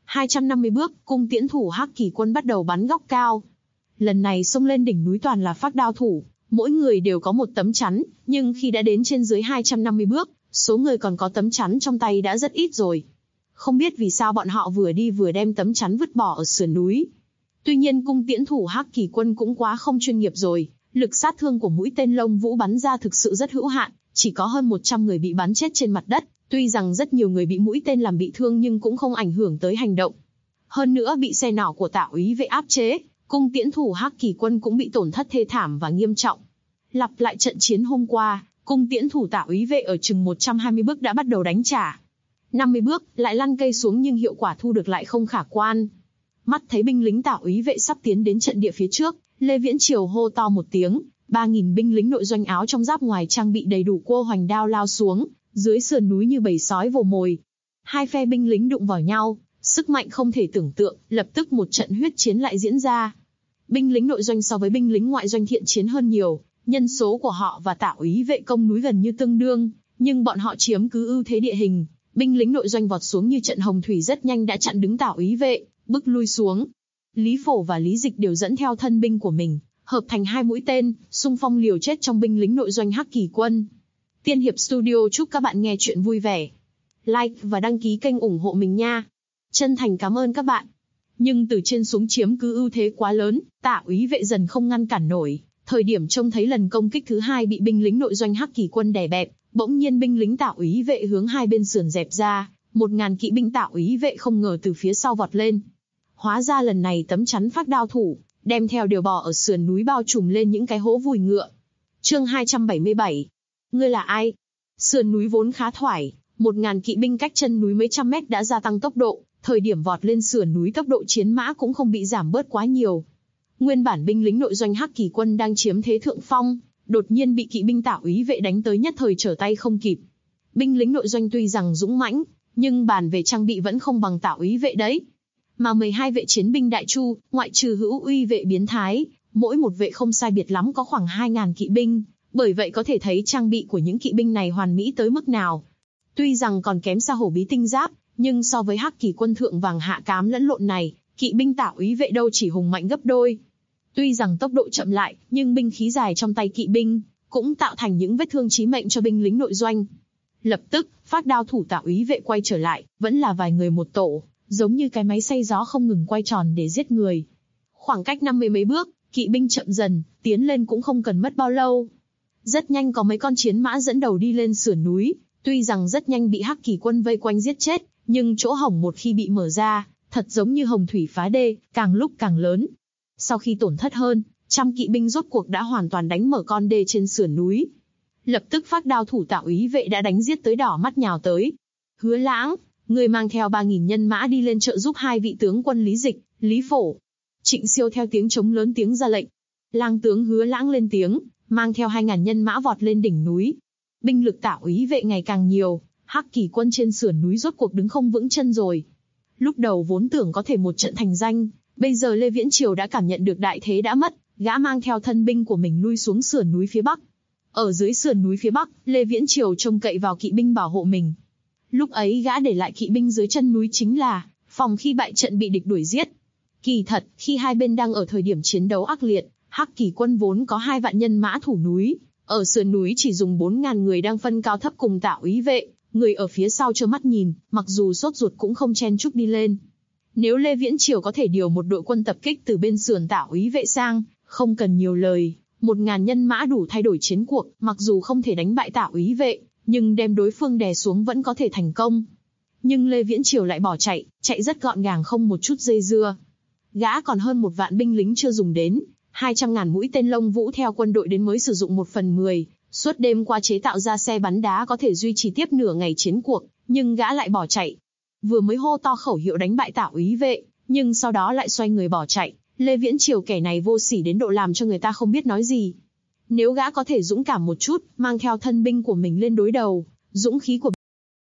Speaker 2: 250 bước, cung tiễn thủ Hắc Kỳ quân bắt đầu bắn góc cao. Lần này xông lên đỉnh núi toàn là phác đao thủ, mỗi người đều có một tấm chắn, nhưng khi đã đến trên dưới 250 bước, số người còn có tấm chắn trong tay đã rất ít rồi. Không biết vì sao bọn họ vừa đi vừa đem tấm chắn vứt bỏ ở sườn núi. Tuy nhiên cung tiễn thủ Hắc Kỳ quân cũng quá không chuyên nghiệp rồi, lực sát thương của mũi tên Lông Vũ bắn ra thực sự rất hữu hạn, chỉ có hơn 100 người bị bắn chết trên mặt đất. Tuy rằng rất nhiều người bị mũi tên làm bị thương nhưng cũng không ảnh hưởng tới hành động. Hơn nữa bị xe nỏ của Tạ úy vệ áp chế, cung tiễn thủ Hắc Kỳ quân cũng bị tổn thất thê thảm và nghiêm trọng. Lặp lại trận chiến hôm qua, cung tiễn thủ Tạ úy vệ ở chừng 120 bước đã bắt đầu đánh trả. 50 bước, lại lăn cây xuống nhưng hiệu quả thu được lại không khả quan. Mắt thấy binh lính Tạ úy vệ sắp tiến đến trận địa phía trước, Lê Viễn Triều hô to một tiếng, 3.000 binh lính nội doanh áo trong giáp ngoài trang bị đầy đủ cua hoành đao lao xuống, dưới sườn núi như bầy sói vồ mồi. Hai phe binh lính đụng vào nhau, sức mạnh không thể tưởng tượng, lập tức một trận huyết chiến lại diễn ra. Binh lính nội doanh so với binh lính ngoại doanh thiện chiến hơn nhiều, nhân số của họ và Tạ úy vệ công núi gần như tương đương, nhưng bọn họ chiếm cứ ưu thế địa hình. Binh lính nội doanh vọt xuống như trận hồng thủy rất nhanh đã chặn đứng Tạ úy vệ, bức lui xuống. Lý Phổ và Lý Dịch đều dẫn theo thân binh của mình, hợp thành hai mũi tên, xung phong liều chết trong binh lính nội doanh Hắc Kỳ quân. Tiên Hiệp Studio chúc các bạn nghe chuyện vui vẻ. Like và đăng ký kênh ủng hộ mình nha. Chân thành cảm ơn các bạn. Nhưng từ trên xuống chiếm cứ ưu thế quá lớn, Tạ úy vệ dần không ngăn cản nổi. Thời điểm trông thấy lần công kích thứ hai bị binh lính nội doanh Hắc Kỳ quân đè bẹp, bỗng nhiên binh lính Tạ úy vệ hướng hai bên sườn dẹp ra, 1000 kỵ binh Tạ úy vệ không ngờ từ phía sau vọt lên. Hóa ra lần này tấm chắn phác đao thủ, đem theo điều bò ở sườn núi bao trùm lên những cái hố vùi ngựa. Chương 277. Ngươi là ai? Sườn núi vốn khá thoải, 1000 kỵ binh cách chân núi mấy trăm mét đã gia tăng tốc độ, thời điểm vọt lên sườn núi tốc độ chiến mã cũng không bị giảm bớt quá nhiều. Nguyên bản binh lính nội doanh Hắc Kỳ quân đang chiếm thế thượng phong, đột nhiên bị kỵ binh Tạ úy vệ đánh tới nhất thời trở tay không kịp. Binh lính nội doanh tuy rằng dũng mãnh, nhưng bàn về trang bị vẫn không bằng Tạ úy vệ đấy. Mà 12 vệ chiến binh Đại Chu, ngoại trừ Hữu Uy vệ biến thái, mỗi một vệ không sai biệt lắm có khoảng 2000 kỵ binh, bởi vậy có thể thấy trang bị của những kỵ binh này hoàn mỹ tới mức nào. Tuy rằng còn kém xa Hổ Bí tinh giáp, nhưng so với Hắc Kỳ quân thượng vàng hạ cám lẫn lộn này, kỵ binh Tạ úy vệ đâu chỉ hùng mạnh gấp đôi. Tuy rằng tốc độ chậm lại, nhưng binh khí dài trong tay kỵ binh cũng tạo thành những vết thương chí mệnh cho binh lính nội doanh. Lập tức, phác đao thủ Tạ úy vệ quay trở lại, vẫn là vài người một tổ, giống như cái máy xay gió không ngừng quay tròn để giết người. Khoảng cách 50 mấy bước, kỵ binh chậm dần, tiến lên cũng không cần mất bao lâu. Rất nhanh có mấy con chiến mã dẫn đầu đi lên sườn núi, tuy rằng rất nhanh bị Hắc Kỳ quân vây quanh giết chết, nhưng chỗ hổng một khi bị mở ra, thật giống như hồng thủy phá đê, càng lúc càng lớn. Sau khi tổn thất hơn, trăm kỵ binh rốt cuộc đã hoàn toàn đánh mở con đê trên sườn núi. Lập tức phác đao thủ Tạ úy vệ đã đánh giết tới đỏ mắt nhào tới. Hứa Lãng, người mang theo 3000 nhân mã đi lên trợ giúp hai vị tướng quân Lý Dịch, Lý Phổ. Trịnh Siêu theo tiếng trống lớn tiếng ra lệnh. Lang tướng Hứa Lãng lên tiếng, mang theo 2000 nhân mã vọt lên đỉnh núi. Binh lực Tạ úy vệ ngày càng nhiều, Hắc Kỳ quân trên sườn núi rốt cuộc đứng không vững chân rồi. Lúc đầu vốn tưởng có thể một trận thành danh, bây giờ Lê Viễn Triều đã cảm nhận được đại thế đã mất, gã mang theo thân binh của mình lui xuống sườn núi phía bắc. Ở dưới sườn núi phía bắc, Lê Viễn Triều trông cậy vào kỵ binh bảo hộ mình. Lúc ấy gã để lại kỵ binh dưới chân núi chính là phòng khi bại trận bị địch đuổi giết. Kỳ thật, khi hai bên đang ở thời điểm chiến đấu ác liệt, Hắc Kỳ quân vốn có 2 vạn nhân mã thủ núi, ở sườn núi chỉ dùng 4000 người đang phân cao thấp cùng Tạ úy vệ, người ở phía sau trơ mắt nhìn, mặc dù sốt ruột cũng không chen chúc đi lên. Nếu Lê Viễn Triều có thể điều một đội quân tập kích từ bên sườn Tạ úy vệ sang, không cần nhiều lời, 1000 nhân mã đủ thay đổi chiến cuộc, mặc dù không thể đánh bại Tạ úy vệ, nhưng đem đối phương đè xuống vẫn có thể thành công. Nhưng Lê Viễn Triều lại bỏ chạy, chạy rất gọn gàng không một chút dây dưa. Gã còn hơn 1 vạn binh lính chưa dùng đến, 200.000 mũi tên Lông Vũ theo quân đội đến mới sử dụng 1/10, suốt đêm qua chế tạo ra xe bắn đá có thể duy trì tiếp nửa ngày chiến cuộc, nhưng gã lại bỏ chạy. Vừa mới hô to khẩu hiệu đánh bại Tạ úy vệ, nhưng sau đó lại xoay người bỏ chạy. Lê Viễn Triều kẻ này vô sỉ đến độ làm cho người ta không biết nói gì. Nếu gã có thể dũng cảm một chút, mang theo thân binh của mình lên đối đầu, dũng khí của...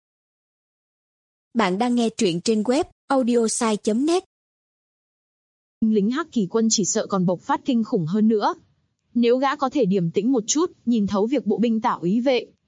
Speaker 3: Bạn đang nghe truyện trên web audiosai.net.
Speaker 2: Lính Hắc Kỳ quân chỉ sợ còn bộc phát kinh khủng hơn nữa. Nếu gã có thể điềm tĩnh một chút, nhìn thấu việc bộ binh Tạ úy vệ,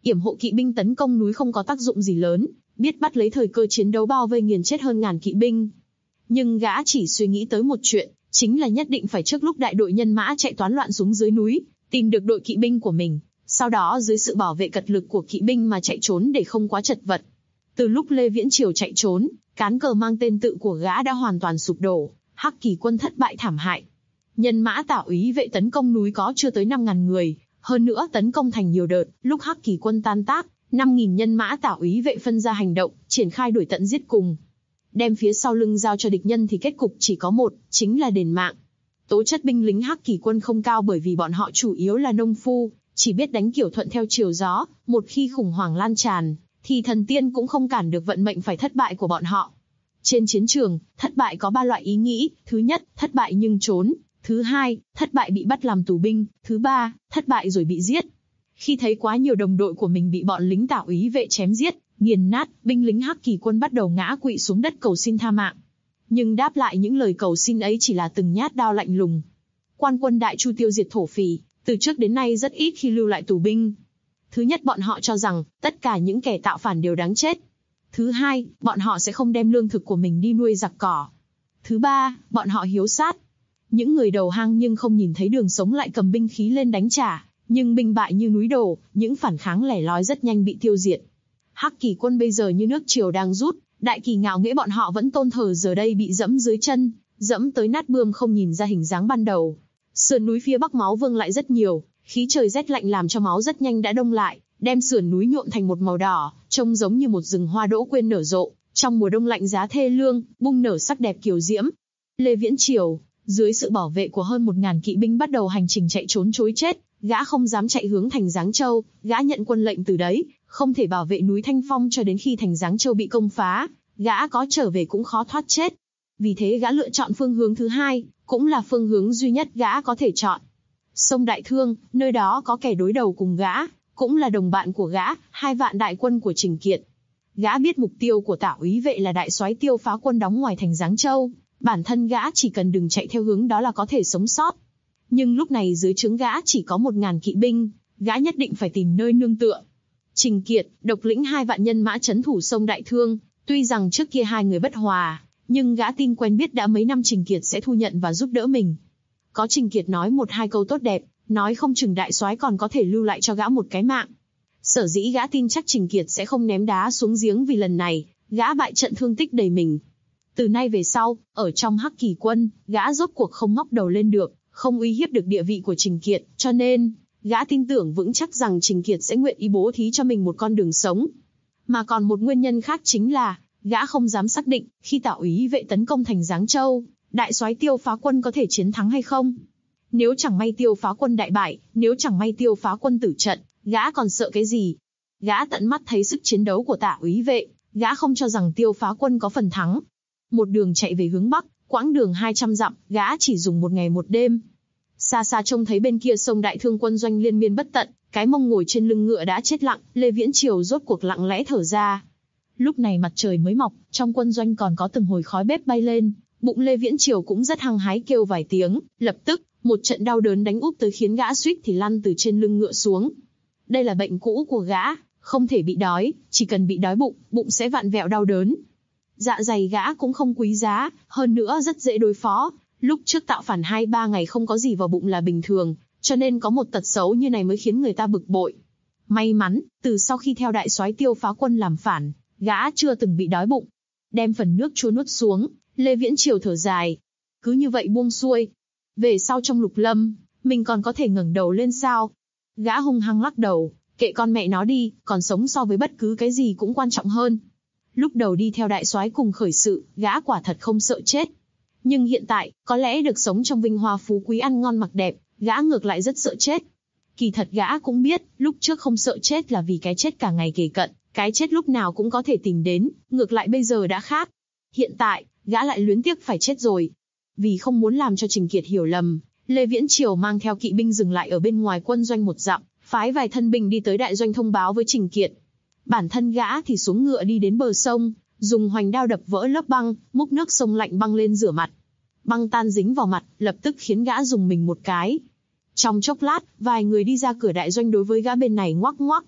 Speaker 2: Yểm hộ kỵ binh tấn công núi không có tác dụng gì lớn, biết bắt lấy thời cơ chiến đấu bao vây nghiền chết hơn ngàn kỵ binh. Nhưng gã chỉ suy nghĩ tới một chuyện, chính là nhất định phải trước lúc đại đội nhân mã chạy toán loạn xuống dưới núi, tìm được đội kỵ binh của mình, sau đó dưới sự bảo vệ cật lực của kỵ binh mà chạy trốn để không quá chật vật. Từ lúc Lê Viễn Triều chạy trốn, cán cờ mang tên tự của gã đã hoàn toàn sụp đổ, Hắc Kỳ quân thất bại thảm hại. Nhân mã Tả úy vệ tấn công núi có chưa tới 5.000 người, hơn nữa tấn công thành nhiều đợt. Lúc Hắc Kỳ quân tan tác, 5.000 nhân mã Tả úy vệ phân ra hành động, triển khai đuổi tận giết cùng. Đem phía sau lưng giao cho địch nhân thì kết cục chỉ có một, chính là đền mạng. Tố chất binh lính Hắc Kỳ quân không cao bởi vì bọn họ chủ yếu là nông phu, chỉ biết đánh kiểu thuận theo chiều gió. Một khi khủng hoảng lan tràn, thì thần tiên cũng không cản được vận mệnh phải thất bại của bọn họ. Trên chiến trường, thất bại có 3 loại ý nghĩ. Thứ nhất, thất bại nhưng trốn. Thứ hai, thất bại bị bắt làm tù binh. Thứ ba, thất bại rồi bị giết. Khi thấy quá nhiều đồng đội của mình bị bọn lính Tả úy vệ chém giết, nghiền nát, binh lính Hắc Kỳ quân bắt đầu ngã quỵ xuống đất cầu xin tha mạng. Nhưng đáp lại những lời cầu xin ấy chỉ là từng nhát đao lạnh lùng. Quan quân Đại Chu tiêu diệt thổ phỉ, từ trước đến nay rất ít khi lưu lại tù binh. Thứ nhất, bọn họ cho rằng tất cả những kẻ tạo phản đều đáng chết. Thứ hai, bọn họ sẽ không đem lương thực của mình đi nuôi giặc cỏ. Thứ ba, bọn họ hiếu sát. Những người đầu hang nhưng không nhìn thấy đường sống lại cầm binh khí lên đánh trả, nhưng binh bại như núi đổ, những phản kháng lẻ loi rất nhanh bị tiêu diệt. Hắc Kỳ quân bây giờ như nước triều đang rút, đại kỳ ngạo nghễ bọn họ vẫn tôn thờ giờ đây bị dẫm dưới chân, dẫm tới nát bươm không nhìn ra hình dáng ban đầu. Sườn núi phía bắc máu vương lại rất nhiều, khí trời rét lạnh làm cho máu rất nhanh đã đông lại, đem sườn núi nhuộm thành một màu đỏ, trông giống như một rừng hoa đỗ quyên nở rộ, trong mùa đông lạnh giá thê lương, bung nở sắc đẹp kiều diễm. Lê Viễn Triều, dưới sự bảo vệ của hơn 1.000 kỵ binh bắt đầu hành trình chạy trốn chối chết, gã không dám chạy hướng thành Giáng Châu, gã nhận quân lệnh từ đấy, không thể bảo vệ núi Thanh Phong cho đến khi thành Giáng Châu bị công phá, gã có trở về cũng khó thoát chết. Vì thế gã lựa chọn phương hướng thứ hai, cũng là phương hướng duy nhất gã có thể chọn. Sông Đại Thương, nơi đó có kẻ đối đầu cùng gã, cũng là đồng bạn của gã, 2 vạn đại quân của Trình Kiệt. Gã biết mục tiêu của Tả úy vệ là đại soái Tiêu Phá quân đóng ngoài thành Giáng Châu, bản thân gã chỉ cần đừng chạy theo hướng đó là có thể sống sót. Nhưng lúc này dưới trướng gã chỉ có 1.000 kỵ binh, gã nhất định phải tìm nơi nương tựa. Trình Kiệt, độc lĩnh 2 vạn nhân mã trấn thủ sông Đại Thương, tuy rằng trước kia hai người bất hòa, nhưng gã tin quen biết đã mấy năm Trình Kiệt sẽ thu nhận và giúp đỡ mình. Có Trình Kiệt nói 1-2 câu tốt đẹp, nói không chừng đại soái còn có thể lưu lại cho gã một cái mạng. Sở dĩ gã tin chắc Trình Kiệt sẽ không ném đá xuống giếng vì lần này, gã bại trận thương tích đầy mình. Từ nay về sau, ở trong Hắc Kỳ quân, gã rốt cuộc không ngóc đầu lên được, không uy hiếp được địa vị của Trình Kiệt, cho nên, gã tin tưởng vững chắc rằng Trình Kiệt sẽ nguyện ý bố thí cho mình một con đường sống. Mà còn một nguyên nhân khác chính là, gã không dám xác định, khi Tả úy vệ tấn công thành Giáng Châu, đại soái Tiêu Phá quân có thể chiến thắng hay không. Nếu chẳng may Tiêu Phá quân đại bại, nếu chẳng may Tiêu Phá quân tử trận, gã còn sợ cái gì? Gã tận mắt thấy sức chiến đấu của Tả úy vệ, gã không cho rằng Tiêu Phá quân có phần thắng. Một đường chạy về hướng bắc, quãng đường 200 dặm, gã chỉ dùng 1 ngày 1 đêm. Xa xa trông thấy bên kia sông Đại Thương quân doanh liên miên bất tận, cái mông ngồi trên lưng ngựa đã chết lặng, Lê Viễn Triều rốt cuộc lặng lẽ thở ra. Lúc này mặt trời mới mọc, trong quân doanh còn có từng hồi khói bếp bay lên, bụng Lê Viễn Triều cũng rất hăng hái kêu vài tiếng, lập tức, một trận đau đớn đánh úp tới khiến gã suýt thì lăn từ trên lưng ngựa xuống. Đây là bệnh cũ của gã, không thể bị đói, chỉ cần bị đói bụng sẽ vặn vẹo đau đớn. Dạ dày gã cũng không quý giá, hơn nữa rất dễ đối phó, lúc trước tạo phản 2-3 ngày không có gì vào bụng là bình thường, cho nên có một tật xấu như này mới khiến người ta bực bội. May mắn, từ sau khi theo đại soái Tiêu Phá quân làm phản, gã chưa từng bị đói bụng. Đem phần nước chua nuốt xuống, Lê Viễn Triều thở dài. Cứ như vậy buông xuôi. Về sau trong Lục Lâm, mình còn có thể ngẩng đầu lên sao? Gã hung hăng lắc đầu, kệ con mẹ nó đi, còn sống so với bất cứ cái gì cũng quan trọng hơn. Lúc đầu đi theo đại soái cùng khởi sự, gã quả thật không sợ chết. Nhưng hiện tại, có lẽ được sống trong vinh hoa phú quý ăn ngon mặc đẹp, gã ngược lại rất sợ chết. Kỳ thật gã cũng biết, lúc trước không sợ chết là vì cái chết cả ngày kề cận, cái chết lúc nào cũng có thể tìm đến, ngược lại bây giờ đã khác. Hiện tại, gã lại luyến tiếc phải chết rồi. Vì không muốn làm cho Trình Kiệt hiểu lầm, Lê Viễn Triều mang theo kỵ binh dừng lại ở bên ngoài quân doanh 1 dặm, phái vài thân binh đi tới đại doanh thông báo với Trình Kiệt. Bản thân gã thì xuống ngựa đi đến bờ sông, dùng hoành đao đập vỡ lớp băng, múc nước sông lạnh băng lên rửa mặt. Băng tan dính vào mặt, lập tức khiến gã dùng mình một cái. Trong chốc lát, vài người đi ra cửa đại doanh đối với gã bên này ngoắc ngoắc.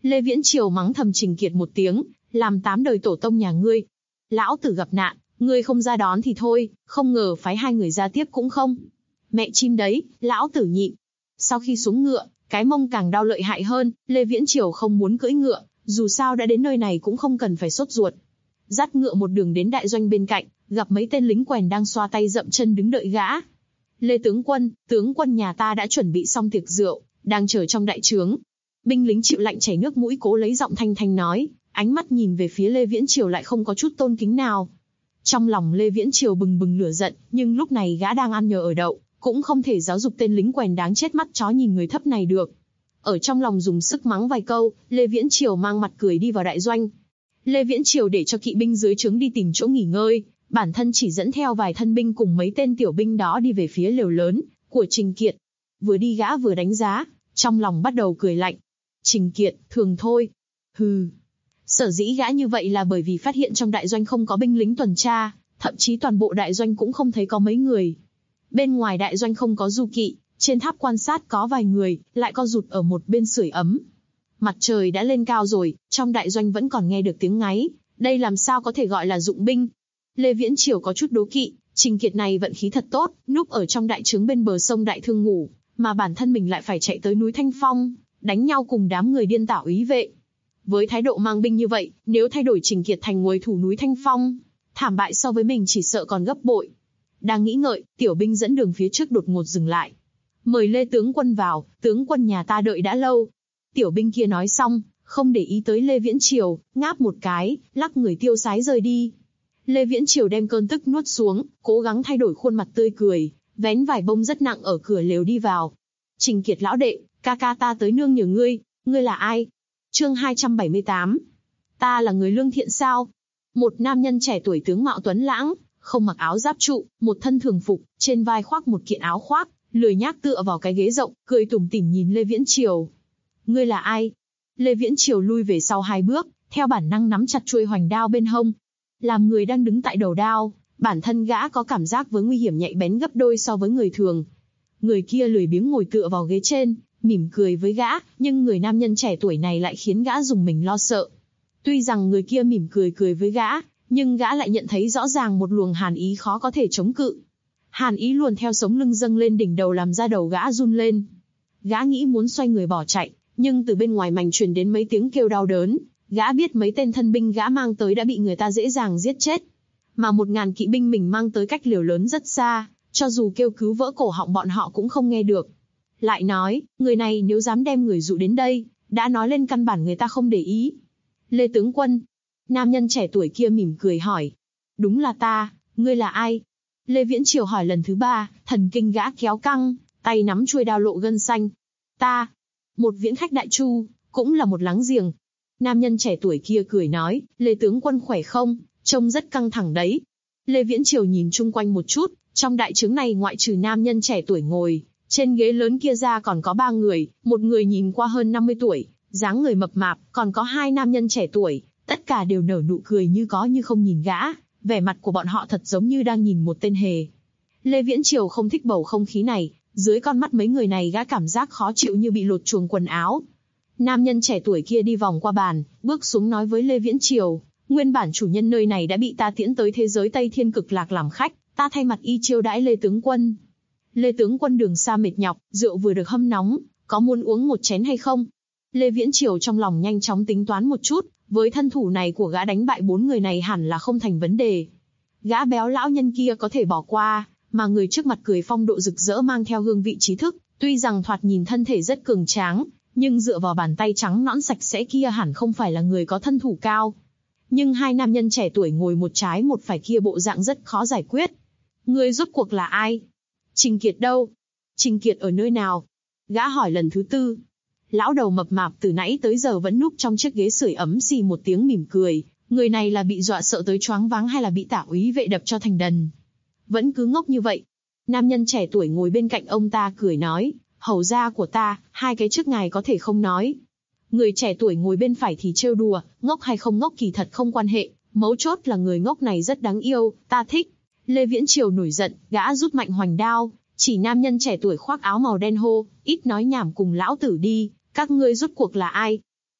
Speaker 2: Lê Viễn Triều mắng thầm Trình Kiệt một tiếng, làm 8 đời tổ tông nhà ngươi. Lão tử gặp nạn, ngươi không ra đón thì thôi, không ngờ phái 2 người ra tiếp cũng không. Mẹ chim đấy, lão tử nhịn. Sau khi xuống ngựa, cái mông càng đau lợi hại hơn, Lê Viễn Triều không muốn cưỡi ngựa, dù sao đã đến nơi này cũng không cần phải sốt ruột. Dắt ngựa một đường đến đại doanh bên cạnh, gặp mấy tên lính quèn đang xoa tay dậm chân đứng đợi gã. Lê tướng quân nhà ta đã chuẩn bị xong tiệc rượu, đang chờ trong đại trướng. Binh lính chịu lạnh chảy nước mũi cố lấy giọng thanh thanh nói, ánh mắt nhìn về phía Lê Viễn Triều lại không có chút tôn kính nào. Trong lòng Lê Viễn Triều bừng bừng lửa giận, nhưng lúc này gã đang ăn nhờ ở đậu, cũng không thể giáo dục tên lính quèn đáng chết mắt chó nhìn người thấp này được. Ở trong lòng dùng sức mắng vài câu, Lê Viễn Triều mang mặt cười đi vào đại doanh. Lê Viễn Triều để cho kỵ binh dưới trướng đi tìm chỗ nghỉ ngơi, bản thân chỉ dẫn theo vài thân binh cùng mấy tên tiểu binh đó đi về phía lều lớn của Trình Kiệt. Vừa đi gã vừa đánh giá, trong lòng bắt đầu cười lạnh. Trình Kiệt, thường thôi. Hừ. Sở dĩ gã như vậy là bởi vì phát hiện trong đại doanh không có binh lính tuần tra, thậm chí toàn bộ đại doanh cũng không thấy có mấy người. Bên ngoài đại doanh không có du kỵ, trên tháp quan sát có vài người, lại co rụt ở một bên sưởi ấm. Mặt trời đã lên cao rồi, trong đại doanh vẫn còn nghe được tiếng ngáy, đây làm sao có thể gọi là dụng binh. Lê Viễn Triều có chút đố kỵ, Trình Kiệt này vận khí thật tốt, núp ở trong đại trướng bên bờ sông Đại Thương ngủ, mà bản thân mình lại phải chạy tới núi Thanh Phong, đánh nhau cùng đám người điên tảo úy vệ. Với thái độ mang binh như vậy, nếu thay đổi Trình Kiệt thành ngồi thủ núi Thanh Phong, thảm bại so với mình chỉ sợ còn gấp bội. Đang nghĩ ngợi, tiểu binh dẫn đường phía trước đột ngột dừng lại. Mời Lê tướng quân vào, tướng quân nhà ta đợi đã lâu. Tiểu binh kia nói xong, không để ý tới Lê Viễn Triều, ngáp một cái, lắc người tiêu sái rời đi. Lê Viễn Triều đem cơn tức nuốt xuống, cố gắng thay đổi khuôn mặt tươi cười, vén vải bông rất nặng ở cửa lều đi vào. Trình Kiệt lão đệ, ca ca ta tới nương nhờ ngươi, ngươi là ai? Chương 278. Ta là người lương thiện sao? Một nam nhân trẻ tuổi tướng mạo tuấn lãng, không mặc áo giáp trụ, một thân thường phục, trên vai khoác một kiện áo khoác, lười nhác tựa vào cái ghế rộng, cười tủm tỉm nhìn Lê Viễn Triều. Ngươi là ai? Lê Viễn Triều lui về sau 2 bước, theo bản năng nắm chặt chuôi hoành đao bên hông. Làm người đang đứng tại đầu đao, bản thân gã có cảm giác với nguy hiểm nhạy bén gấp đôi so với người thường. Người kia lười biếng ngồi tựa vào ghế trên, mỉm cười với gã, nhưng người nam nhân trẻ tuổi này lại khiến gã dùng mình lo sợ. Tuy rằng người kia mỉm cười với gã, nhưng gã lại nhận thấy rõ ràng một luồng hàn ý khó có thể chống cự. Hàn ý luồn theo sống lưng dâng lên đỉnh đầu làm da đầu gã run lên. Gã nghĩ muốn xoay người bỏ chạy, nhưng từ bên ngoài mảnh truyền đến mấy tiếng kêu đau đớn. Gã biết mấy tên thân binh gã mang tới đã bị người ta dễ dàng giết chết. Mà 1000 kỵ binh mình mang tới cách liều lớn rất xa, cho dù kêu cứu vỡ cổ họng bọn họ cũng không nghe được. Lại nói, người này nếu dám đem người dụ đến đây, đã nói lên căn bản người ta không để ý. Lê tướng quân. Nam nhân trẻ tuổi kia mỉm cười hỏi. Đúng là ta, ngươi là ai? Lê Viễn Triều hỏi lần thứ 3, thần kinh gã kéo căng, tay nắm chuôi đao lộ gân xanh. Ta, một viễn khách đại chu, cũng là một láng giềng. Nam nhân trẻ tuổi kia cười nói, Lê tướng quân khỏe không, trông rất căng thẳng đấy. Lê Viễn Triều nhìn chung quanh một chút, trong đại trướng này ngoại trừ nam nhân trẻ tuổi ngồi, trên ghế lớn kia ra còn có 3 người, một người nhìn qua hơn 50 tuổi, dáng người mập mạp, còn có 2 nam nhân trẻ tuổi, tất cả đều nở nụ cười như có như không nhìn gã, vẻ mặt của bọn họ thật giống như đang nhìn một tên hề. Lê Viễn Triều không thích bầu không khí này, dưới con mắt mấy người này gã cảm giác khó chịu như bị lột chuồng quần áo. Nam nhân trẻ tuổi kia đi vòng qua bàn, bước xuống nói với Lê Viễn Triều, nguyên bản chủ nhân nơi này đã bị ta tiễn tới thế giới Tây Thiên Cực Lạc làm khách, ta thay mặt y chiêu đãi Lê tướng quân. Lê tướng quân đường xa mệt nhọc, rượu vừa được hâm nóng, có muốn uống một chén hay không? Lê Viễn Triều trong lòng nhanh chóng tính toán một chút, với thân thủ này của gã đánh bại 4 người này hẳn là không thành vấn đề. Gã béo lão nhân kia có thể bỏ qua, mà người trước mặt cười phong độ rực rỡ mang theo hương vị trí thức, tuy rằng thoạt nhìn thân thể rất cường tráng, nhưng dựa vào bàn tay trắng nõn sạch sẽ kia hẳn không phải là người có thân thủ cao. Nhưng 2 nam nhân trẻ tuổi ngồi một trái một phải kia bộ dạng rất khó giải quyết. Ngươi rốt cuộc là ai? Trình Kiệt đâu? Trình Kiệt ở nơi nào? Gã hỏi lần thứ 4. Lão đầu mập mạp từ nãy tới giờ vẫn núp trong chiếc ghế sưởi ấm xì một tiếng mỉm cười. Người này là bị dọa sợ tới choáng váng hay là bị tả úy vệ đập cho thành đần? Vẫn cứ ngốc như vậy. Nam nhân trẻ tuổi ngồi bên cạnh ông ta cười nói, hầu gia của ta, 2 cái trước ngài có thể không nói. Người trẻ tuổi ngồi bên phải thì trêu đùa, ngốc hay không ngốc kỳ thật không quan hệ, mấu chốt là người ngốc này rất đáng yêu, ta thích. Lê Viễn Triều nổi giận, gã rút mạnh hoành đao, chỉ nam nhân trẻ tuổi khoác áo màu đen hô, ít nói nhảm cùng lão tử đi, các ngươi rốt cuộc là ai?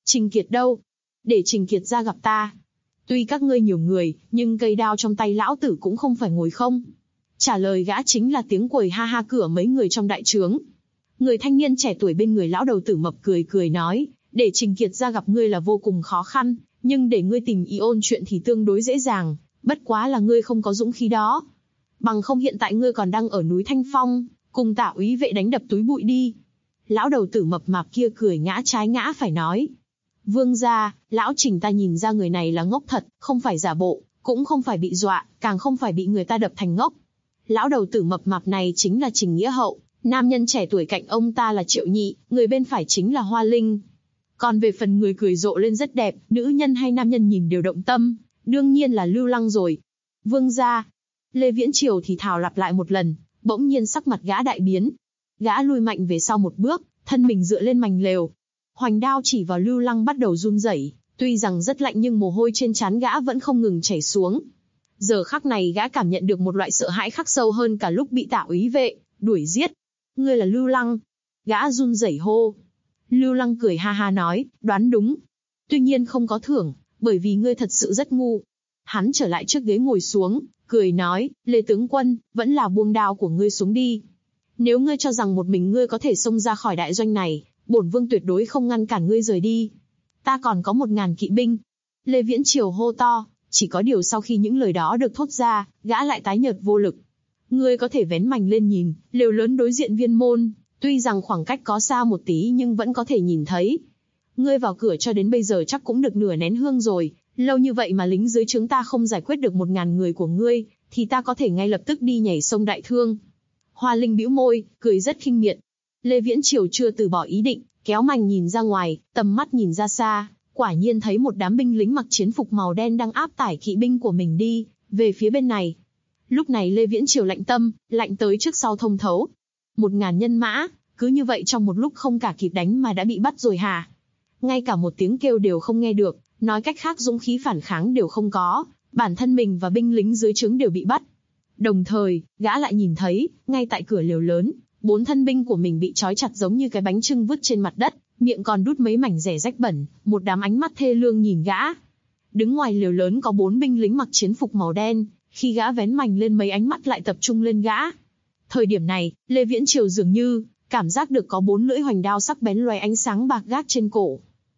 Speaker 2: Trình Kiệt đâu? Để Trình Kiệt ra gặp ta. Tuy các ngươi nhiều người, nhưng cây đao trong tay lão tử cũng không phải ngồi không. Trả lời gã chính là tiếng quầy ha ha của mấy người trong đại trướng. Người thanh niên trẻ tuổi bên người lão đầu tử mập cười cười nói, để Trình Kiệt ra gặp ngươi là vô cùng khó khăn, nhưng để ngươi tìm y ôn chuyện thì tương đối dễ dàng, bất quá là ngươi không có dũng khí đó. Bằng không hiện tại ngươi còn đang ở núi Thanh Phong, cùng Tả úy vệ đánh đập túi bụi đi. Lão đầu tử mập mạp kia cười ngã trái ngã phải nói. Vương gia, lão Trình ta nhìn ra người này là ngốc thật, không phải giả bộ, cũng không phải bị dọa, càng không phải bị người ta đập thành ngốc. Lão đầu tử mập mạp này chính là Trình Nghĩa Hậu, nam nhân trẻ tuổi cạnh ông ta là Triệu Nhị, người bên phải chính là Hoa Linh. Còn về phần người cười rộ lên rất đẹp, nữ nhân hay nam nhân nhìn đều động tâm, đương nhiên là Lưu Lăng rồi. Vương gia. Lê Viễn Triều thì thào lặp lại một lần, bỗng nhiên sắc mặt gã đại biến. Gã lui mạnh về sau một bước, thân mình dựa lên mành lều. Hoành đao chỉ vào Lưu Lăng bắt đầu run rẩy, tuy rằng rất lạnh nhưng mồ hôi trên trán gã vẫn không ngừng chảy xuống. Giờ khắc này gã cảm nhận được một loại sợ hãi khắc sâu hơn cả lúc bị Tả úy vệ đuổi giết. Ngươi là Lưu Lăng? Gã run rẩy hô. Lưu Lăng cười ha ha nói, đoán đúng. Tuy nhiên không có thưởng, bởi vì ngươi thật sự rất ngu. Hắn trở lại trước ghế ngồi xuống, cười nói, Lê tướng quân, vẫn là buông đao của ngươi xuống đi. Nếu ngươi cho rằng một mình ngươi có thể xông ra khỏi đại doanh này, bổn vương tuyệt đối không ngăn cản ngươi rời đi. Ta còn có 1000 kỵ binh. Lê Viễn Triều hô to, chỉ có điều sau khi những lời đó được thốt ra, gã lại tái nhợt vô lực. Ngươi có thể vén mành lên nhìn, lều lớn đối diện viên môn, tuy rằng khoảng cách có xa một tí nhưng vẫn có thể nhìn thấy. Ngươi vào cửa cho đến bây giờ chắc cũng được nửa nén hương rồi, lâu như vậy mà lính dưới trướng ta không giải quyết được 1000 người của ngươi, thì ta có thể ngay lập tức đi nhảy sông Đại Thương. Hoa Linh bĩu môi, cười rất khinh miệt. Lê Viễn Triều chưa từ bỏ ý định, kéo mành nhìn ra ngoài, tầm mắt nhìn ra xa, quả nhiên thấy một đám binh lính mặc chiến phục màu đen đang áp tải kỵ binh của mình đi về phía bên này. Lúc này Lê Viễn Triều lạnh tâm, lạnh tới trước sau thông thấu. 1000 nhân mã, cứ như vậy trong một lúc không cả kịp đánh mà đã bị bắt rồi hả? Ngay cả một tiếng kêu đều không nghe được, nói cách khác dũng khí phản kháng đều không có, bản thân mình và binh lính dưới trướng đều bị bắt. Đồng thời, gã lại nhìn thấy, ngay tại cửa lều lớn, 4 thân binh của mình bị trói chặt giống như cái bánh chưng vứt trên mặt đất, miệng còn đút mấy mảnh rẻ rách bẩn, một đám ánh mắt thê lương nhìn gã. Đứng ngoài lều lớn có 4 binh lính mặc chiến phục màu đen, khi gã vén mành lên mấy ánh mắt lại tập trung lên gã. Thời điểm này, Lê Viễn Triều dường như cảm giác được có 4 lưỡi hoành đao sắc bén loé ánh sáng bạc gác trên cổ.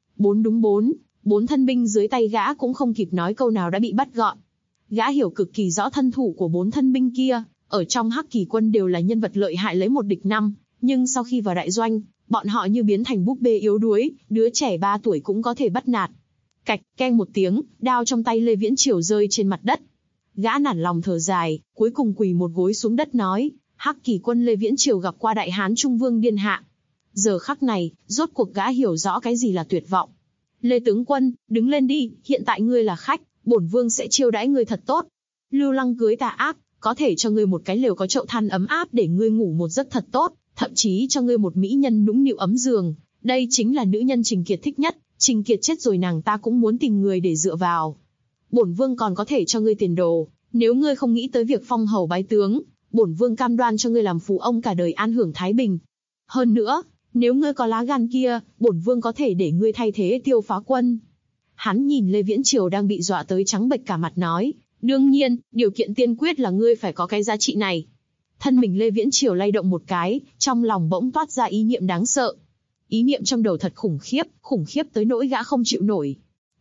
Speaker 2: 4 thân binh dưới tay gã cũng không kịp nói câu nào đã bị bắt gọn. Gã hiểu cực kỳ rõ thân thủ của 4 thân binh kia, ở trong Hắc Kỳ quân đều là nhân vật lợi hại lấy 1 địch 5, nhưng sau khi vào đại doanh, bọn họ như biến thành búp bê yếu đuối, đứa trẻ 3 tuổi cũng có thể bắt nạt. Cạch, keng một tiếng, đao trong tay Lê Viễn Triều rơi trên mặt đất. Gã nản lòng thở dài, cuối cùng quỳ một gối xuống đất nói, Hắc Kỳ quân Lê Viễn Triều gặp qua đại hán Trung Vương Điên Hạ. Giờ khắc này, rốt cuộc gã hiểu rõ cái gì là tuyệt vọng. Lê tướng quân, đứng lên đi, hiện tại ngươi là khách, bổn vương sẽ chiêu đãi ngươi thật tốt. Lưu Lăng cưới tà ác, có thể cho ngươi một cái lều có chậu than ấm áp để ngươi ngủ một giấc thật tốt, thậm chí cho ngươi một mỹ nhân nũng nịu ấm giường. Đây chính là nữ nhân Trình Kiệt thích nhất, Trình Kiệt chết rồi nàng ta cũng muốn tìm người để dựa vào. Bổn vương còn có thể cho ngươi tiền đồ, nếu ngươi không nghĩ tới việc phong hầu bái tướng, bổn vương cam đoan cho ngươi làm phú ông cả đời an hưởng thái bình. Hơn nữa, nếu ngươi có lá gan kia, bổn vương có thể để ngươi thay thế Tiêu Phá Quân. Hắn nhìn Lê Viễn Triều đang bị dọa tới trắng bệch cả mặt nói, đương nhiên, điều kiện tiên quyết là ngươi phải có cái giá trị này. Thân mình Lê Viễn Triều lay động một cái, trong lòng bỗng toát ra ý niệm đáng sợ. Ý niệm trong đầu thật khủng khiếp tới nỗi gã không chịu nổi.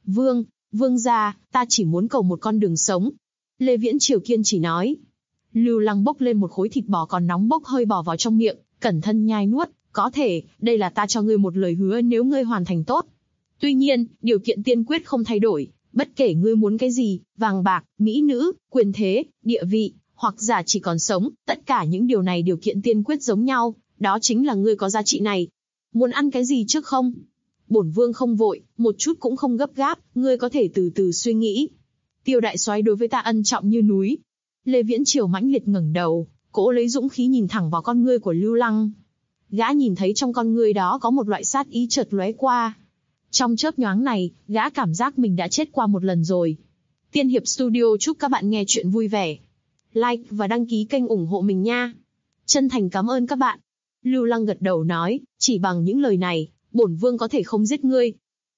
Speaker 2: Vương gia, ta chỉ muốn cầu một con đường sống. Lê Viễn Triều kiên trì nói. Lưu Lăng bốc lên một khối thịt bò còn nóng bốc hơi bỏ vào trong miệng, cẩn thận nhai nuốt, có thể, đây là ta cho ngươi một lời hứa nếu ngươi hoàn thành tốt. Tuy nhiên, điều kiện tiên quyết không thay đổi, bất kể ngươi muốn cái gì, vàng bạc, mỹ nữ, quyền thế, địa vị, hoặc giả chỉ còn sống, tất cả những điều này điều kiện tiên quyết giống nhau, đó chính là ngươi có giá trị này. Muốn ăn cái gì trước không? Bổn vương không vội, một chút cũng không gấp gáp, ngươi có thể từ từ suy nghĩ. Tiêu đại soái đối với ta ân trọng như núi. Lê Viễn Triều mãnh liệt ngẩng đầu, cỗ lấy dũng khí nhìn thẳng vào con ngươi của Lưu Lăng. Gã nhìn thấy trong con ngươi đó có một loại sát ý chợt lóe qua. Trong chớp nhoáng này, gã cảm giác mình đã chết qua một lần rồi. Tiên Hiệp Studio chúc các bạn nghe chuyện vui vẻ. Like và đăng ký kênh ủng hộ mình nha. Chân thành cảm ơn các bạn. Lưu Lăng gật đầu nói, chỉ bằng những lời này, bổn vương có thể không giết ngươi.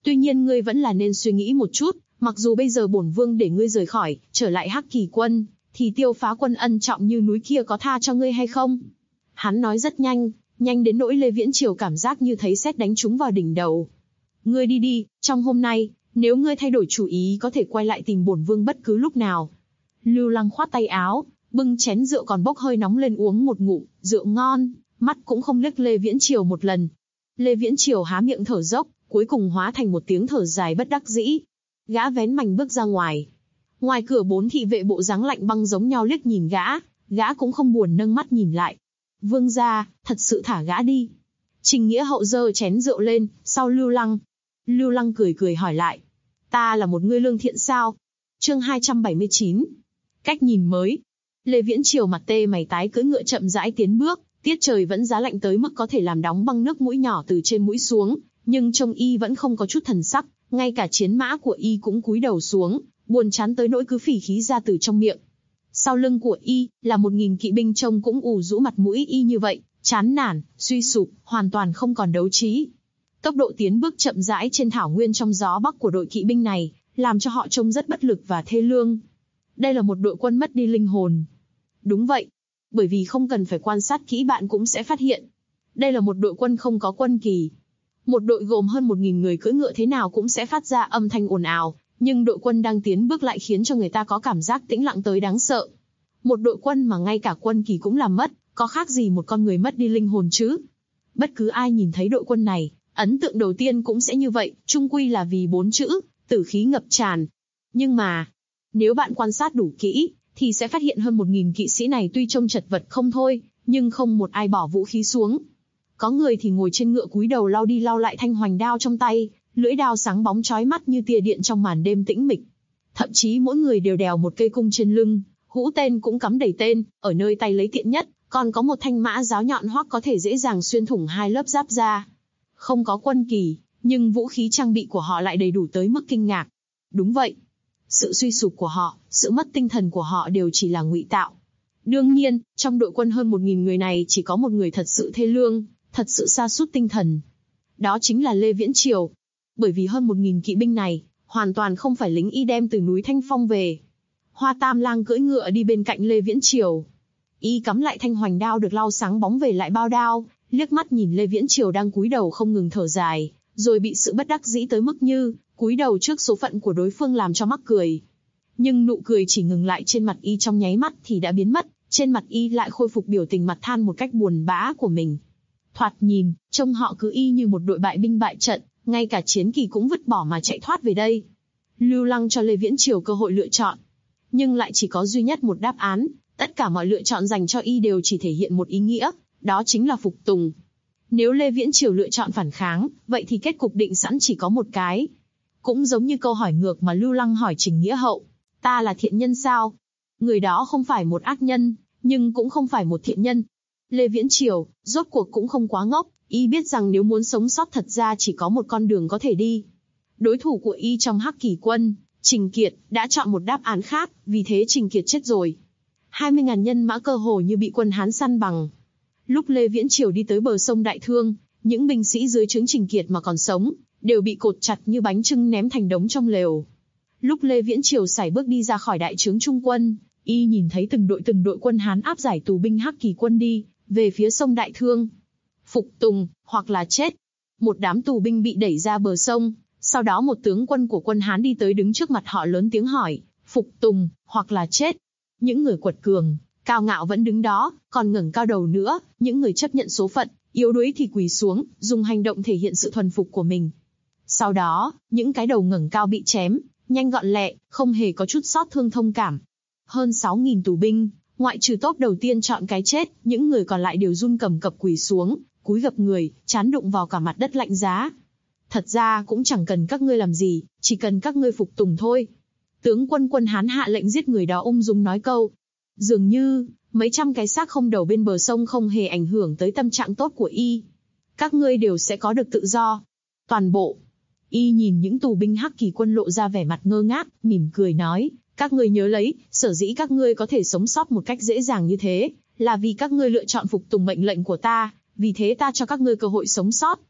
Speaker 2: Tuy nhiên ngươi vẫn là nên suy nghĩ một chút, mặc dù bây giờ bổn vương để ngươi rời khỏi, trở lại Hắc Kỳ quân, thì Tiêu Phá quân ân trọng như núi kia có tha cho ngươi hay không? Hắn nói rất nhanh, nhanh đến nỗi Lê Viễn Triều cảm giác như thấy sét đánh trúng vào đỉnh đầu. Ngươi đi đi, trong hôm nay, nếu ngươi thay đổi chủ ý có thể quay lại tìm bổn vương bất cứ lúc nào. Lưu Lăng khoát tay áo, bưng chén rượu còn bốc hơi nóng lên uống một ngụm, rượu ngon, mắt cũng không liếc Lê Viễn Triều một lần. Lê Viễn Triều há miệng thở dốc, cuối cùng hóa thành một tiếng thở dài bất đắc dĩ. Gã vén mành bước ra ngoài. Ngoài cửa 4 thị vệ bộ dáng lạnh băng giống nhau liếc nhìn gã cũng không buồn nâng mắt nhìn lại. Vương gia, thật sự thả gã đi. Trình Nghĩa Hậu giơ chén rượu lên, sau Lưu Lăng. Lưu Lăng cười cười hỏi lại. Ta là một người lương thiện sao? Chương 279. Cách nhìn mới. Lê Viễn Triều mặt tê mày tái cưỡi ngựa chậm rãi tiến bước, tiết trời vẫn giá lạnh tới mức có thể làm đóng băng nước mũi nhỏ từ trên mũi xuống, nhưng trông y vẫn không có chút thần sắc, ngay cả chiến mã của y cũng cúi đầu xuống, buồn chán tới nỗi cứ phì khí ra từ trong miệng. Sau lưng của y là 1000 kỵ binh trông cũng ù rũ mặt mũi y như vậy, chán nản, suy sụp, hoàn toàn không còn đấu trí. Tốc độ tiến bước chậm rãi trên thảo nguyên trong gió bắc của đội kỵ binh này, làm cho họ trông rất bất lực và thê lương. Đây là một đội quân mất đi linh hồn. Đúng vậy, bởi vì không cần phải quan sát kỹ bạn cũng sẽ phát hiện. Đây là một đội quân không có quân kỳ. Một đội gồm hơn 1000 người cưỡi ngựa thế nào cũng sẽ phát ra âm thanh ồn ào, nhưng đội quân đang tiến bước lại khiến cho người ta có cảm giác tĩnh lặng tới đáng sợ. Một đội quân mà ngay cả quân kỳ cũng làm mất, có khác gì một con người mất đi linh hồn chứ? Bất cứ ai nhìn thấy đội quân này, ấn tượng đầu tiên cũng sẽ như vậy, chung quy là vì 4 chữ, tử khí ngập tràn. Nhưng mà, nếu bạn quan sát đủ kỹ, thì sẽ phát hiện hơn 1000 kỵ sĩ này tuy trông chật vật không thôi, nhưng không một ai bỏ vũ khí xuống. Có người thì ngồi trên ngựa cúi đầu lau đi lau lại thanh hoành đao trong tay, lưỡi đao sáng bóng chói mắt như tia điện trong màn đêm tĩnh mịch. Thậm chí mỗi người đều đèo một cây cung trên lưng, hũ tên cũng cắm đầy tên, ở nơi tay lấy tiện nhất, còn có một thanh mã giáo nhọn hoắc có thể dễ dàng xuyên thủng 2 lớp giáp da. Không có quân kỳ, nhưng vũ khí trang bị của họ lại đầy đủ tới mức kinh ngạc. Đúng vậy, sự suy sụp của họ, sự mất tinh thần của họ đều chỉ là ngụy tạo. Đương nhiên, trong đội quân hơn 1000 người này chỉ có một người thật sự thê lương, thật sự sa sút tinh thần. Đó chính là Lê Viễn Triều. Bởi vì hơn 1000 kỵ binh này, hoàn toàn không phải lính y đem từ núi Thanh Phong về. Hoa Tam Lang cưỡi ngựa đi bên cạnh Lê Viễn Triều. Y cắm lại thanh hoành đao được lau sáng bóng về lại bao đao, liếc mắt nhìn Lê Viễn Triều đang cúi đầu không ngừng thở dài, rồi bị sự bất đắc dĩ tới mức như cúi đầu trước số phận của đối phương làm cho mắc cười. Nhưng nụ cười chỉ ngừng lại trên mặt y trong nháy mắt thì đã biến mất, trên mặt y lại khôi phục biểu tình mặt than một cách buồn bã của mình. Thoạt nhìn, trông họ cứ y như một đội bại binh bại trận, ngay cả chiến kỳ cũng vứt bỏ mà chạy thoát về đây. Lưu Lăng cho Lê Viễn Triều cơ hội lựa chọn, nhưng lại chỉ có duy nhất một đáp án, tất cả mọi lựa chọn dành cho y đều chỉ thể hiện một ý nghĩa, đó chính là phục tùng. Nếu Lê Viễn Triều lựa chọn phản kháng, vậy thì kết cục định sẵn chỉ có một cái. Cũng giống như câu hỏi ngược mà Lưu Lăng hỏi Trình Nghĩa Hậu, ta là thiện nhân sao? Người đó không phải một ác nhân, nhưng cũng không phải một thiện nhân. Lê Viễn Triều, rốt cuộc cũng không quá ngốc, y biết rằng nếu muốn sống sót thật ra chỉ có một con đường có thể đi. Đối thủ của y trong Hắc Kỳ quân, Trình Kiệt, đã chọn một đáp án khác, vì thế Trình Kiệt chết rồi. 20.000 nhân mã cơ hồ như bị quân Hán săn bằng. Lúc Lê Viễn Triều đi tới bờ sông Đại Thương, những binh sĩ dưới trướng Trình Kiệt mà còn sống, đều bị cột chặt như bánh chưng ném thành đống trong lều. Lúc Lê Viễn Triều sải bước đi ra khỏi đại trướng Trung quân, y nhìn thấy từng đội quân Hán áp giải tù binh Hắc Kỳ quân đi về phía sông Đại Thương. Phục tùng, hoặc là chết. Một đám tù binh bị đẩy ra bờ sông, sau đó một tướng quân của quân Hán đi tới đứng trước mặt họ lớn tiếng hỏi, phục tùng, hoặc là chết. Những người quật cường, cao ngạo vẫn đứng đó, còn ngẩng cao đầu nữa, những người chấp nhận số phận, yếu đuối thì quỳ xuống, dùng hành động thể hiện sự thuần phục của mình. Sau đó, những cái đầu ngẩng cao bị chém, nhanh gọn lẹ, không hề có chút xót thương thông cảm. Hơn 6.000 tù binh, ngoại trừ top đầu tiên chọn cái chết, những người còn lại đều run cầm cập quỳ xuống, cúi gập người, trán đụng vào cả mặt đất lạnh giá. Thật ra cũng chẳng cần các ngươi làm gì, chỉ cần các ngươi phục tùng thôi. Tướng quân Hán hạ lệnh giết người đó ung dung nói câu. Dường như, mấy trăm cái xác không đầu bên bờ sông không hề ảnh hưởng tới tâm trạng tốt của y. Các ngươi đều sẽ có được tự do. Toàn bộ. Y nhìn những tù binh Hắc Kỳ quân lộ ra vẻ mặt ngơ ngác, mỉm cười nói, các ngươi nhớ lấy, sở dĩ các ngươi có thể sống sót một cách dễ dàng như thế, là vì các ngươi lựa chọn phục tùng mệnh lệnh của ta, vì thế ta cho các ngươi cơ hội sống sót.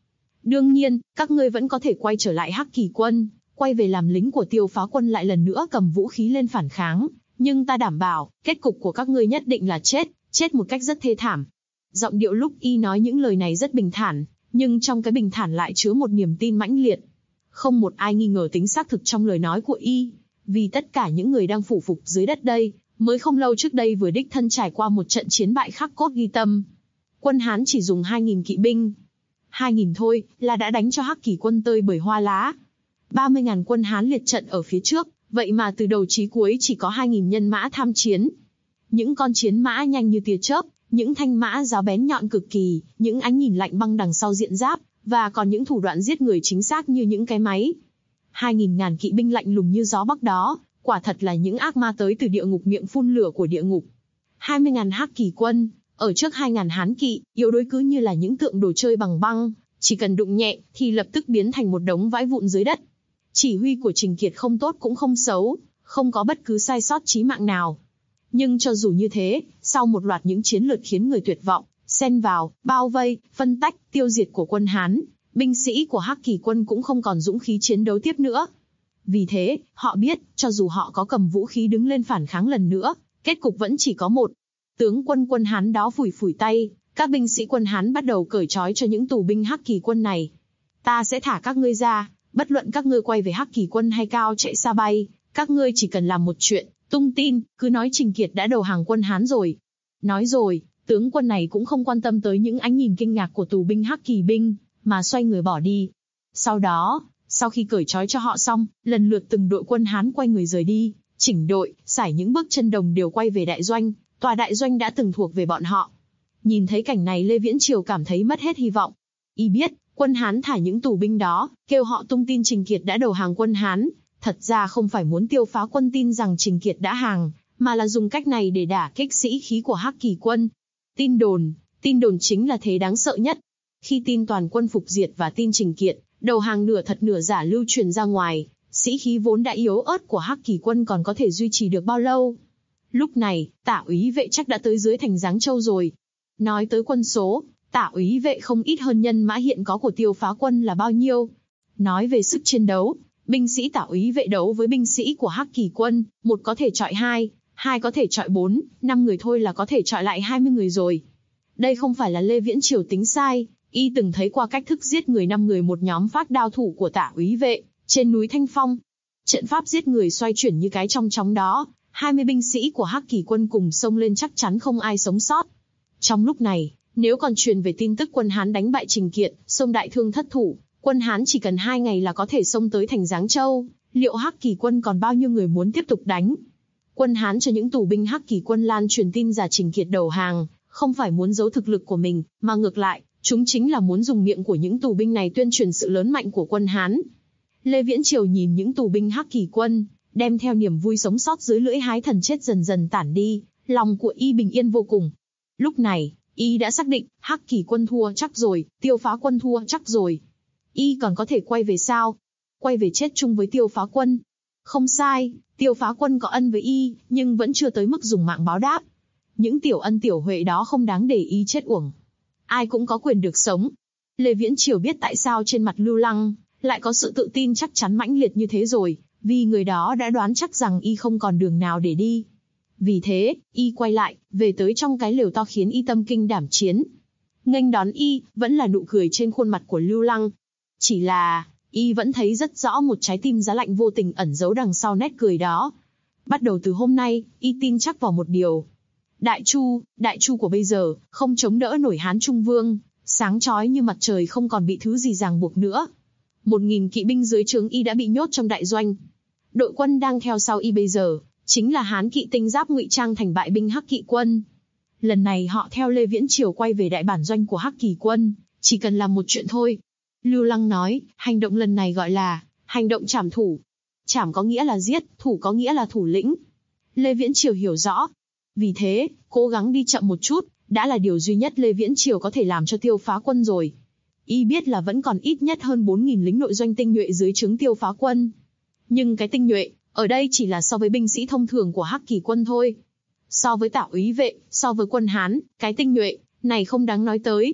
Speaker 2: Đương nhiên, các ngươi vẫn có thể quay trở lại Hắc Kỳ quân, quay về làm lính của Tiêu Phá quân lại lần nữa cầm vũ khí lên phản kháng. Nhưng ta đảm bảo, kết cục của các ngươi nhất định là chết một cách rất thê thảm. Giọng điệu lúc y nói những lời này rất bình thản, nhưng trong cái bình thản lại chứa một niềm tin mãnh liệt. Không một ai nghi ngờ tính xác thực trong lời nói của y, vì tất cả những người đang phủ phục dưới đất đây, mới không lâu trước đây vừa đích thân trải qua một trận chiến bại khắc cốt ghi tâm. Quân Hán chỉ dùng 2.000 kỵ binh. 2.000 thôi, là đã đánh cho Hắc Kỳ quân tơi bời hoa lá. 30.000 quân Hán liệt trận ở phía trước, vậy mà từ đầu chí cuối chỉ có 2.000 nhân mã tham chiến. Những con chiến mã nhanh như tia chớp, những thanh mã giáo bén nhọn cực kỳ, những ánh nhìn lạnh băng đằng sau diện giáp, và còn những thủ đoạn giết người chính xác như những cái máy. 2.000 ngàn kỵ binh lạnh lùng như gió bắc đó, quả thật là những ác ma tới từ địa ngục miệng phun lửa của địa ngục. 20.000 Hắc Kỳ quân, ở trước 2.000 Hán kỵ, yếu đuối cứ như là những tượng đồ chơi bằng băng, chỉ cần đụng nhẹ thì lập tức biến thành một đống vãi vụn dưới đất. Chỉ huy của Trình Kiệt không tốt cũng không xấu, không có bất cứ sai sót chí mạng nào. Nhưng cho dù như thế, sau một loạt những chiến lược khiến người tuyệt vọng, xen vào, bao vây, phân tách, tiêu diệt của quân Hán, binh sĩ của Hắc Kỳ quân cũng không còn dũng khí chiến đấu tiếp nữa. Vì thế, họ biết, cho dù họ có cầm vũ khí đứng lên phản kháng lần nữa, kết cục vẫn chỉ có một. Tướng quân Hán đó phủi phủi tay, các binh sĩ quân Hán bắt đầu cởi trói cho những tù binh Hắc Kỳ quân này. Ta sẽ thả các ngươi ra, bất luận các ngươi quay về Hắc Kỳ quân hay cao chạy xa bay, các ngươi chỉ cần làm một chuyện, tung tin, cứ nói Trình Kiệt đã đầu hàng quân Hán rồi. Nói rồi, tướng quân này cũng không quan tâm tới những ánh nhìn kinh ngạc của tù binh Hắc Kỳ binh, mà xoay người bỏ đi. Sau đó, sau khi cởi trói cho họ xong, lần lượt từng đội quân Hán quay người rời đi, chỉnh đội, sải những bước chân đồng đều quay về đại doanh, tòa đại doanh đã từng thuộc về bọn họ. Nhìn thấy cảnh này Lê Viễn Triều cảm thấy mất hết hy vọng. Y biết, quân Hán thả những tù binh đó, kêu họ tung tin Trình Kiệt đã đầu hàng quân Hán, thật ra không phải muốn Tiêu Phá quân tin rằng Trình Kiệt đã hàng, mà là dùng cách này để đả kích sĩ khí của Hắc Kỳ quân. Tin đồn chính là thế đáng sợ nhất. Khi tin toàn quân phục diệt và tin Trình Kiệt đầu hàng nửa thật nửa giả lưu truyền ra ngoài, sĩ khí vốn đã yếu ớt của Hắc Kỳ quân còn có thể duy trì được bao lâu? Lúc này, Tả úy vệ chắc đã tới dưới thành Giáng Châu rồi. Nói tới quân số, Tả úy vệ không ít hơn nhân mã hiện có của Tiêu Phá quân là bao nhiêu. Nói về sức chiến đấu, binh sĩ Tả úy vệ đấu với binh sĩ của Hắc Kỳ quân, một có thể chọi hai có thể chọi 4, 5 người thôi là có thể chọi lại 20 người rồi. Đây không phải là Lê Viễn Triều tính sai, y từng thấy qua cách thức giết người 5 người một nhóm phát đao thủ của Tả úy vệ trên núi Thanh Phong. Trận pháp giết người xoay chuyển như cái trong chóng đó, 20 binh sĩ của Hắc Kỳ quân cùng xông lên chắc chắn không ai sống sót. Trong lúc này, nếu còn truyền về tin tức quân Hán đánh bại Trình Kiệt, xông đại thương thất thủ, quân Hán chỉ cần 2 ngày là có thể xông tới thành Giáng Châu, liệu Hắc Kỳ quân còn bao nhiêu người muốn tiếp tục đánh? Quân Hán cho những tù binh Hắc Kỳ quân lan truyền tin giả Trình Kiệt đầu hàng, không phải muốn giấu thực lực của mình, mà ngược lại, chúng chính là muốn dùng miệng của những tù binh này tuyên truyền sự lớn mạnh của quân Hán. Lê Viễn Triều nhìn những tù binh Hắc Kỳ quân, đem theo niềm vui sống sót dưới lưỡi hái thần chết dần dần tản đi, lòng của y bình yên vô cùng. Lúc này, y đã xác định, Hắc Kỳ quân thua chắc rồi, Tiêu Phá quân thua chắc rồi. Y còn có thể quay về sao? Quay về chết chung với Tiêu Phá quân? Không sai, Tiêu Phá quân có ân với y, nhưng vẫn chưa tới mức dùng mạng báo đáp. Những tiểu ân tiểu huệ đó không đáng để y chết uổng. Ai cũng có quyền được sống. Lê Viễn Triều biết tại sao trên mặt Lưu Lăng lại có sự tự tin chắc chắn mãnh liệt như thế rồi, vì người đó đã đoán chắc rằng y không còn đường nào để đi. Vì thế, y quay lại, về tới trong cái lều to khiến y tâm kinh đảm chiến. Nghênh đón y, vẫn là nụ cười trên khuôn mặt của Lưu Lăng. Chỉ là, y vẫn thấy rất rõ một trái tim giá lạnh vô tình ẩn giấu đằng sau nét cười đó. Bắt đầu từ hôm nay, y tin chắc vào một điều. Đại Chu của bây giờ, không chống đỡ nổi Hán Trung Vương, sáng chói như mặt trời không còn bị thứ gì ràng buộc nữa. 1.000 kỵ binh dưới trướng y đã bị nhốt trong đại doanh. Đội quân đang theo sau y bây giờ, chính là Hán kỵ tinh giáp ngụy trang thành bại binh Hắc Kỵ quân. Lần này họ theo Lê Viễn Triều quay về đại bản doanh của Hắc Kỳ quân, chỉ cần làm một chuyện thôi. Lưu Lăng nói, hành động lần này gọi là hành động trảm thủ. Trảm có nghĩa là giết, thủ có nghĩa là thủ lĩnh. Lê Viễn Triều hiểu rõ. Vì thế, cố gắng đi chậm một chút, đã là điều duy nhất Lê Viễn Triều có thể làm cho Tiêu Phá quân rồi. Y biết là vẫn còn ít nhất hơn 4.000 lính nội doanh tinh nhuệ dưới trướng Tiêu Phá quân. Nhưng cái tinh nhuệ, ở đây chỉ là so với binh sĩ thông thường của Hắc Kỳ quân thôi. So với Tả úy vệ, so với quân Hán, cái tinh nhuệ này không đáng nói tới.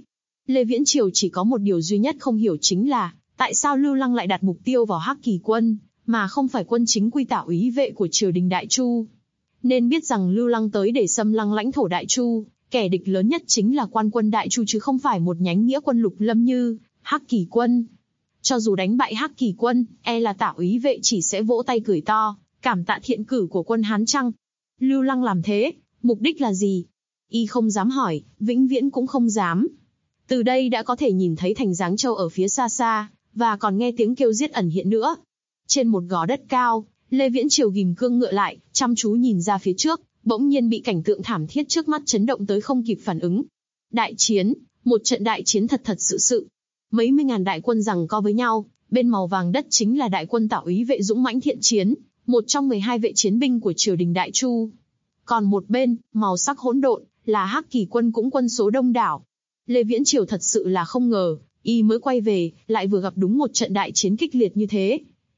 Speaker 2: Lê Viễn Triều chỉ có một điều duy nhất không hiểu chính là, tại sao Lưu Lăng lại đặt mục tiêu vào Hắc Kỳ quân, mà không phải quân chính quy Tảo Úy vệ của triều đình Đại Chu. Nên biết rằng Lưu Lăng tới để xâm lăng lãnh thổ Đại Chu, kẻ địch lớn nhất chính là quan quân Đại Chu chứ không phải một nhánh nghĩa quân Lục Lâm như Hắc Kỳ quân. Cho dù đánh bại Hắc Kỳ quân, là Tảo Úy vệ chỉ sẽ vỗ tay cười to, cảm tạ thiện cử của quân Hán chăng? Lưu Lăng làm thế, mục đích là gì? Y không dám hỏi, vĩnh viễn cũng không dám. Từ đây đã có thể nhìn thấy thành Giáng Châu ở phía xa xa, và còn nghe tiếng kêu giết ẩn hiện nữa. Trên một gò đất cao, Lê Viễn Triều ghim cương ngựa lại, chăm chú nhìn ra phía trước, bỗng nhiên bị cảnh tượng thảm thiết trước mắt chấn động tới không kịp phản ứng. Đại chiến, một trận đại chiến thật thật sự. Mấy mươi ngàn đại quân giằng co với nhau, bên màu vàng đất chính là đại quân Tảo Úy vệ dũng mãnh thiện chiến, một trong 12 vệ chiến binh của triều đình Đại Chu. Còn một bên, màu sắc hỗn độn, là Hắc Kỳ quân cũng quân số đông đảo. Lê Viễn Triều thật sự là không ngờ, y mới quay về, lại vừa gặp đúng một trận đại chiến kịch liệt như thế.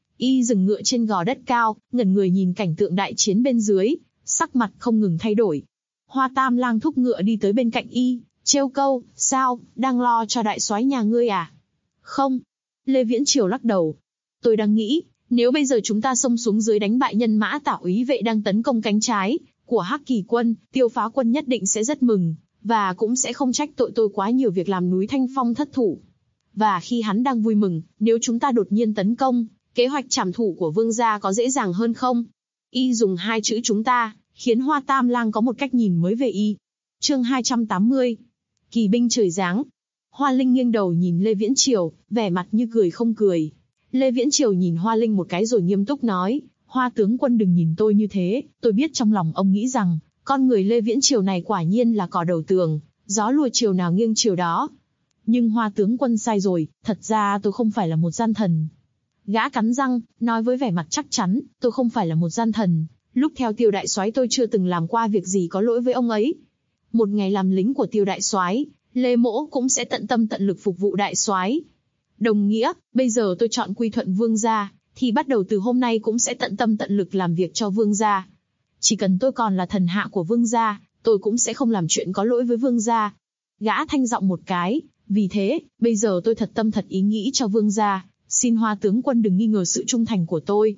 Speaker 2: Y dừng ngựa trên gò đất cao, ngẩn người nhìn cảnh tượng đại chiến bên dưới, sắc mặt không ngừng thay đổi. Hoa Tam Lang thúc ngựa đi tới bên cạnh y, trêu câu, sao, đang lo cho đại soái nhà ngươi à? Không. Lê Viễn Triều lắc đầu. Tôi đang nghĩ, nếu bây giờ chúng ta xông xuống dưới đánh bại nhân mã Tảo Úy vệ đang tấn công cánh trái của Hắc Kỳ quân, Tiêu Phá quân nhất định sẽ rất mừng, và cũng sẽ không trách tội tôi quá nhiều việc làm núi Thanh Phong thất thủ. Và khi hắn đang vui mừng, nếu chúng ta đột nhiên tấn công, kế hoạch trảm thủ của vương gia có dễ dàng hơn không? Y dùng hai chữ chúng ta, khiến Hoa Tam Lang có một cách nhìn mới về y. Chương 280. Kỳ binh trời giáng. Hoa Linh nghiêng đầu nhìn Lê Viễn Triều, vẻ mặt như cười không cười. Lê Viễn Triều nhìn Hoa Linh một cái rồi nghiêm túc nói, Hoa tướng quân đừng nhìn tôi như thế, tôi biết trong lòng ông nghĩ rằng, con người Lê Viễn Triều này quả nhiên là cỏ đầu tường, gió lùa chiều nào nghiêng chiều đó. Nhưng Hoa tướng quân sai rồi, thật ra tôi không phải là một gian thần. Gã cắn răng, nói với vẻ mặt chắc chắn, tôi không phải là một gian thần. Lúc theo Tiêu đại soái tôi chưa từng làm qua việc gì có lỗi với ông ấy. Một ngày làm lính của Tiêu đại soái, Lê Mỗ cũng sẽ tận tâm tận lực phục vụ đại soái. Đồng nghĩa, bây giờ tôi chọn quy thuận vương gia, thì bắt đầu từ hôm nay cũng sẽ tận tâm tận lực làm việc cho vương gia. Chỉ cần tôi còn là thần hạ của vương gia, tôi cũng sẽ không làm chuyện có lỗi với vương gia. Gã thanh giọng một cái, vì thế, bây giờ tôi thật tâm thật ý nghĩ cho vương gia, xin Hoa tướng quân đừng nghi ngờ sự trung thành của tôi.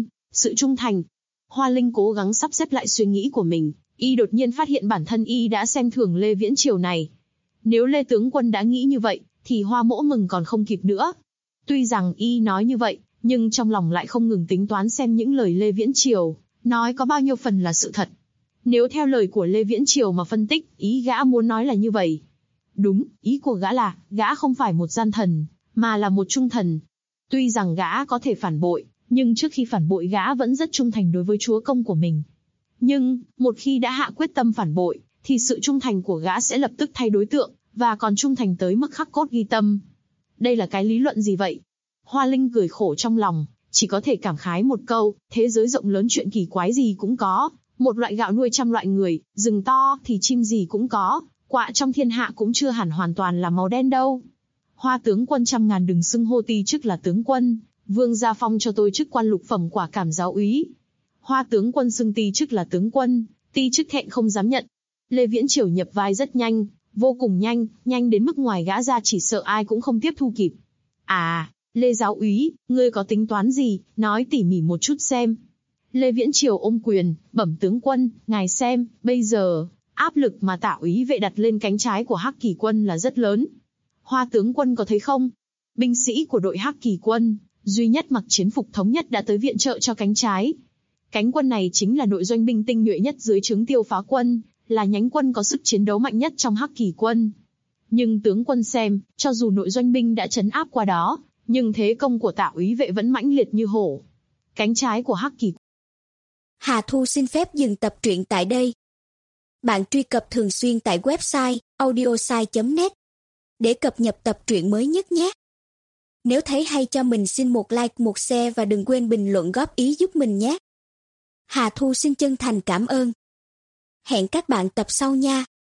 Speaker 2: Sự trung thành. Hoa Linh cố gắng sắp xếp lại suy nghĩ của mình, y đột nhiên phát hiện bản thân y đã xem thường Lê Viễn Triều này. Nếu Lê tướng quân đã nghĩ như vậy, thì Hoa mỗ mừng còn không kịp nữa. Tuy rằng y nói như vậy, nhưng trong lòng lại không ngừng tính toán xem những lời Lê Viễn Triều nói có bao nhiêu phần là sự thật. Nếu theo lời của Lê Viễn Triều mà phân tích, ý gã muốn nói là như vậy. Đúng, ý của gã là, gã không phải một gian thần, mà là một trung thần. Tuy rằng gã có thể phản bội, nhưng trước khi phản bội gã vẫn rất trung thành đối với chúa công của mình. Nhưng, một khi đã hạ quyết tâm phản bội, thì sự trung thành của gã sẽ lập tức thay đối tượng, và còn trung thành tới mức khắc cốt ghi tâm. Đây là cái lý luận gì vậy? Hoa Linh cười khổ trong lòng, chỉ có thể cảm khái một câu, thế giới rộng lớn chuyện kỳ quái gì cũng có, một loại gạo nuôi trăm loại người, rừng to thì chim gì cũng có, quạ trong thiên hạ cũng chưa hẳn hoàn toàn là màu đen đâu. Hoa tướng quân trăm ngàn đừng xưng hô ti chức là tướng quân, vương gia phong cho tôi chức quan lục phẩm quả cảm giáo úy. Hoa tướng quân xưng ti chức là tướng quân, ti chức thẹn không dám nhận. Lê Viễn Triều nhập vai rất nhanh, vô cùng nhanh đến mức ngoài gã ra chỉ sợ ai cũng không tiếp thu kịp. À, Lê giáo úy, ngươi có tính toán gì, nói tỉ mỉ một chút xem. Lê Viễn Triều ôm quyền, bẩm tướng quân, ngài xem, bây giờ, áp lực mà Tảo Úy vệ đặt lên cánh trái của Hắc Kỳ quân là rất lớn. Hoa tướng quân có thấy không? Binh sĩ của đội Hắc Kỳ quân, duy nhất mặc chiến phục thống nhất đã tới viện trợ cho cánh trái. Cánh quân này chính là đội doanh binh tinh nhuệ nhất dưới trướng Tiêu Phá quân, là nhánh quân có sức chiến đấu mạnh nhất trong Hắc Kỳ quân. Nhưng tướng quân xem, cho dù nội doanh binh đã trấn áp qua đó, nhưng thế công của Tảo Úy vệ vẫn mãnh liệt như hổ. Cánh trái của Hắc Kỳ.
Speaker 3: Hà Thu xin phép dừng tập truyện tại đây. Bạn truy cập thường xuyên tại website audiosai.net để cập nhật tập truyện mới nhất nhé. Nếu thấy hay cho mình xin một like, một share và đừng quên bình luận góp ý giúp mình nhé. Hà Thu xin chân thành cảm ơn. Hẹn các bạn tập sau nha.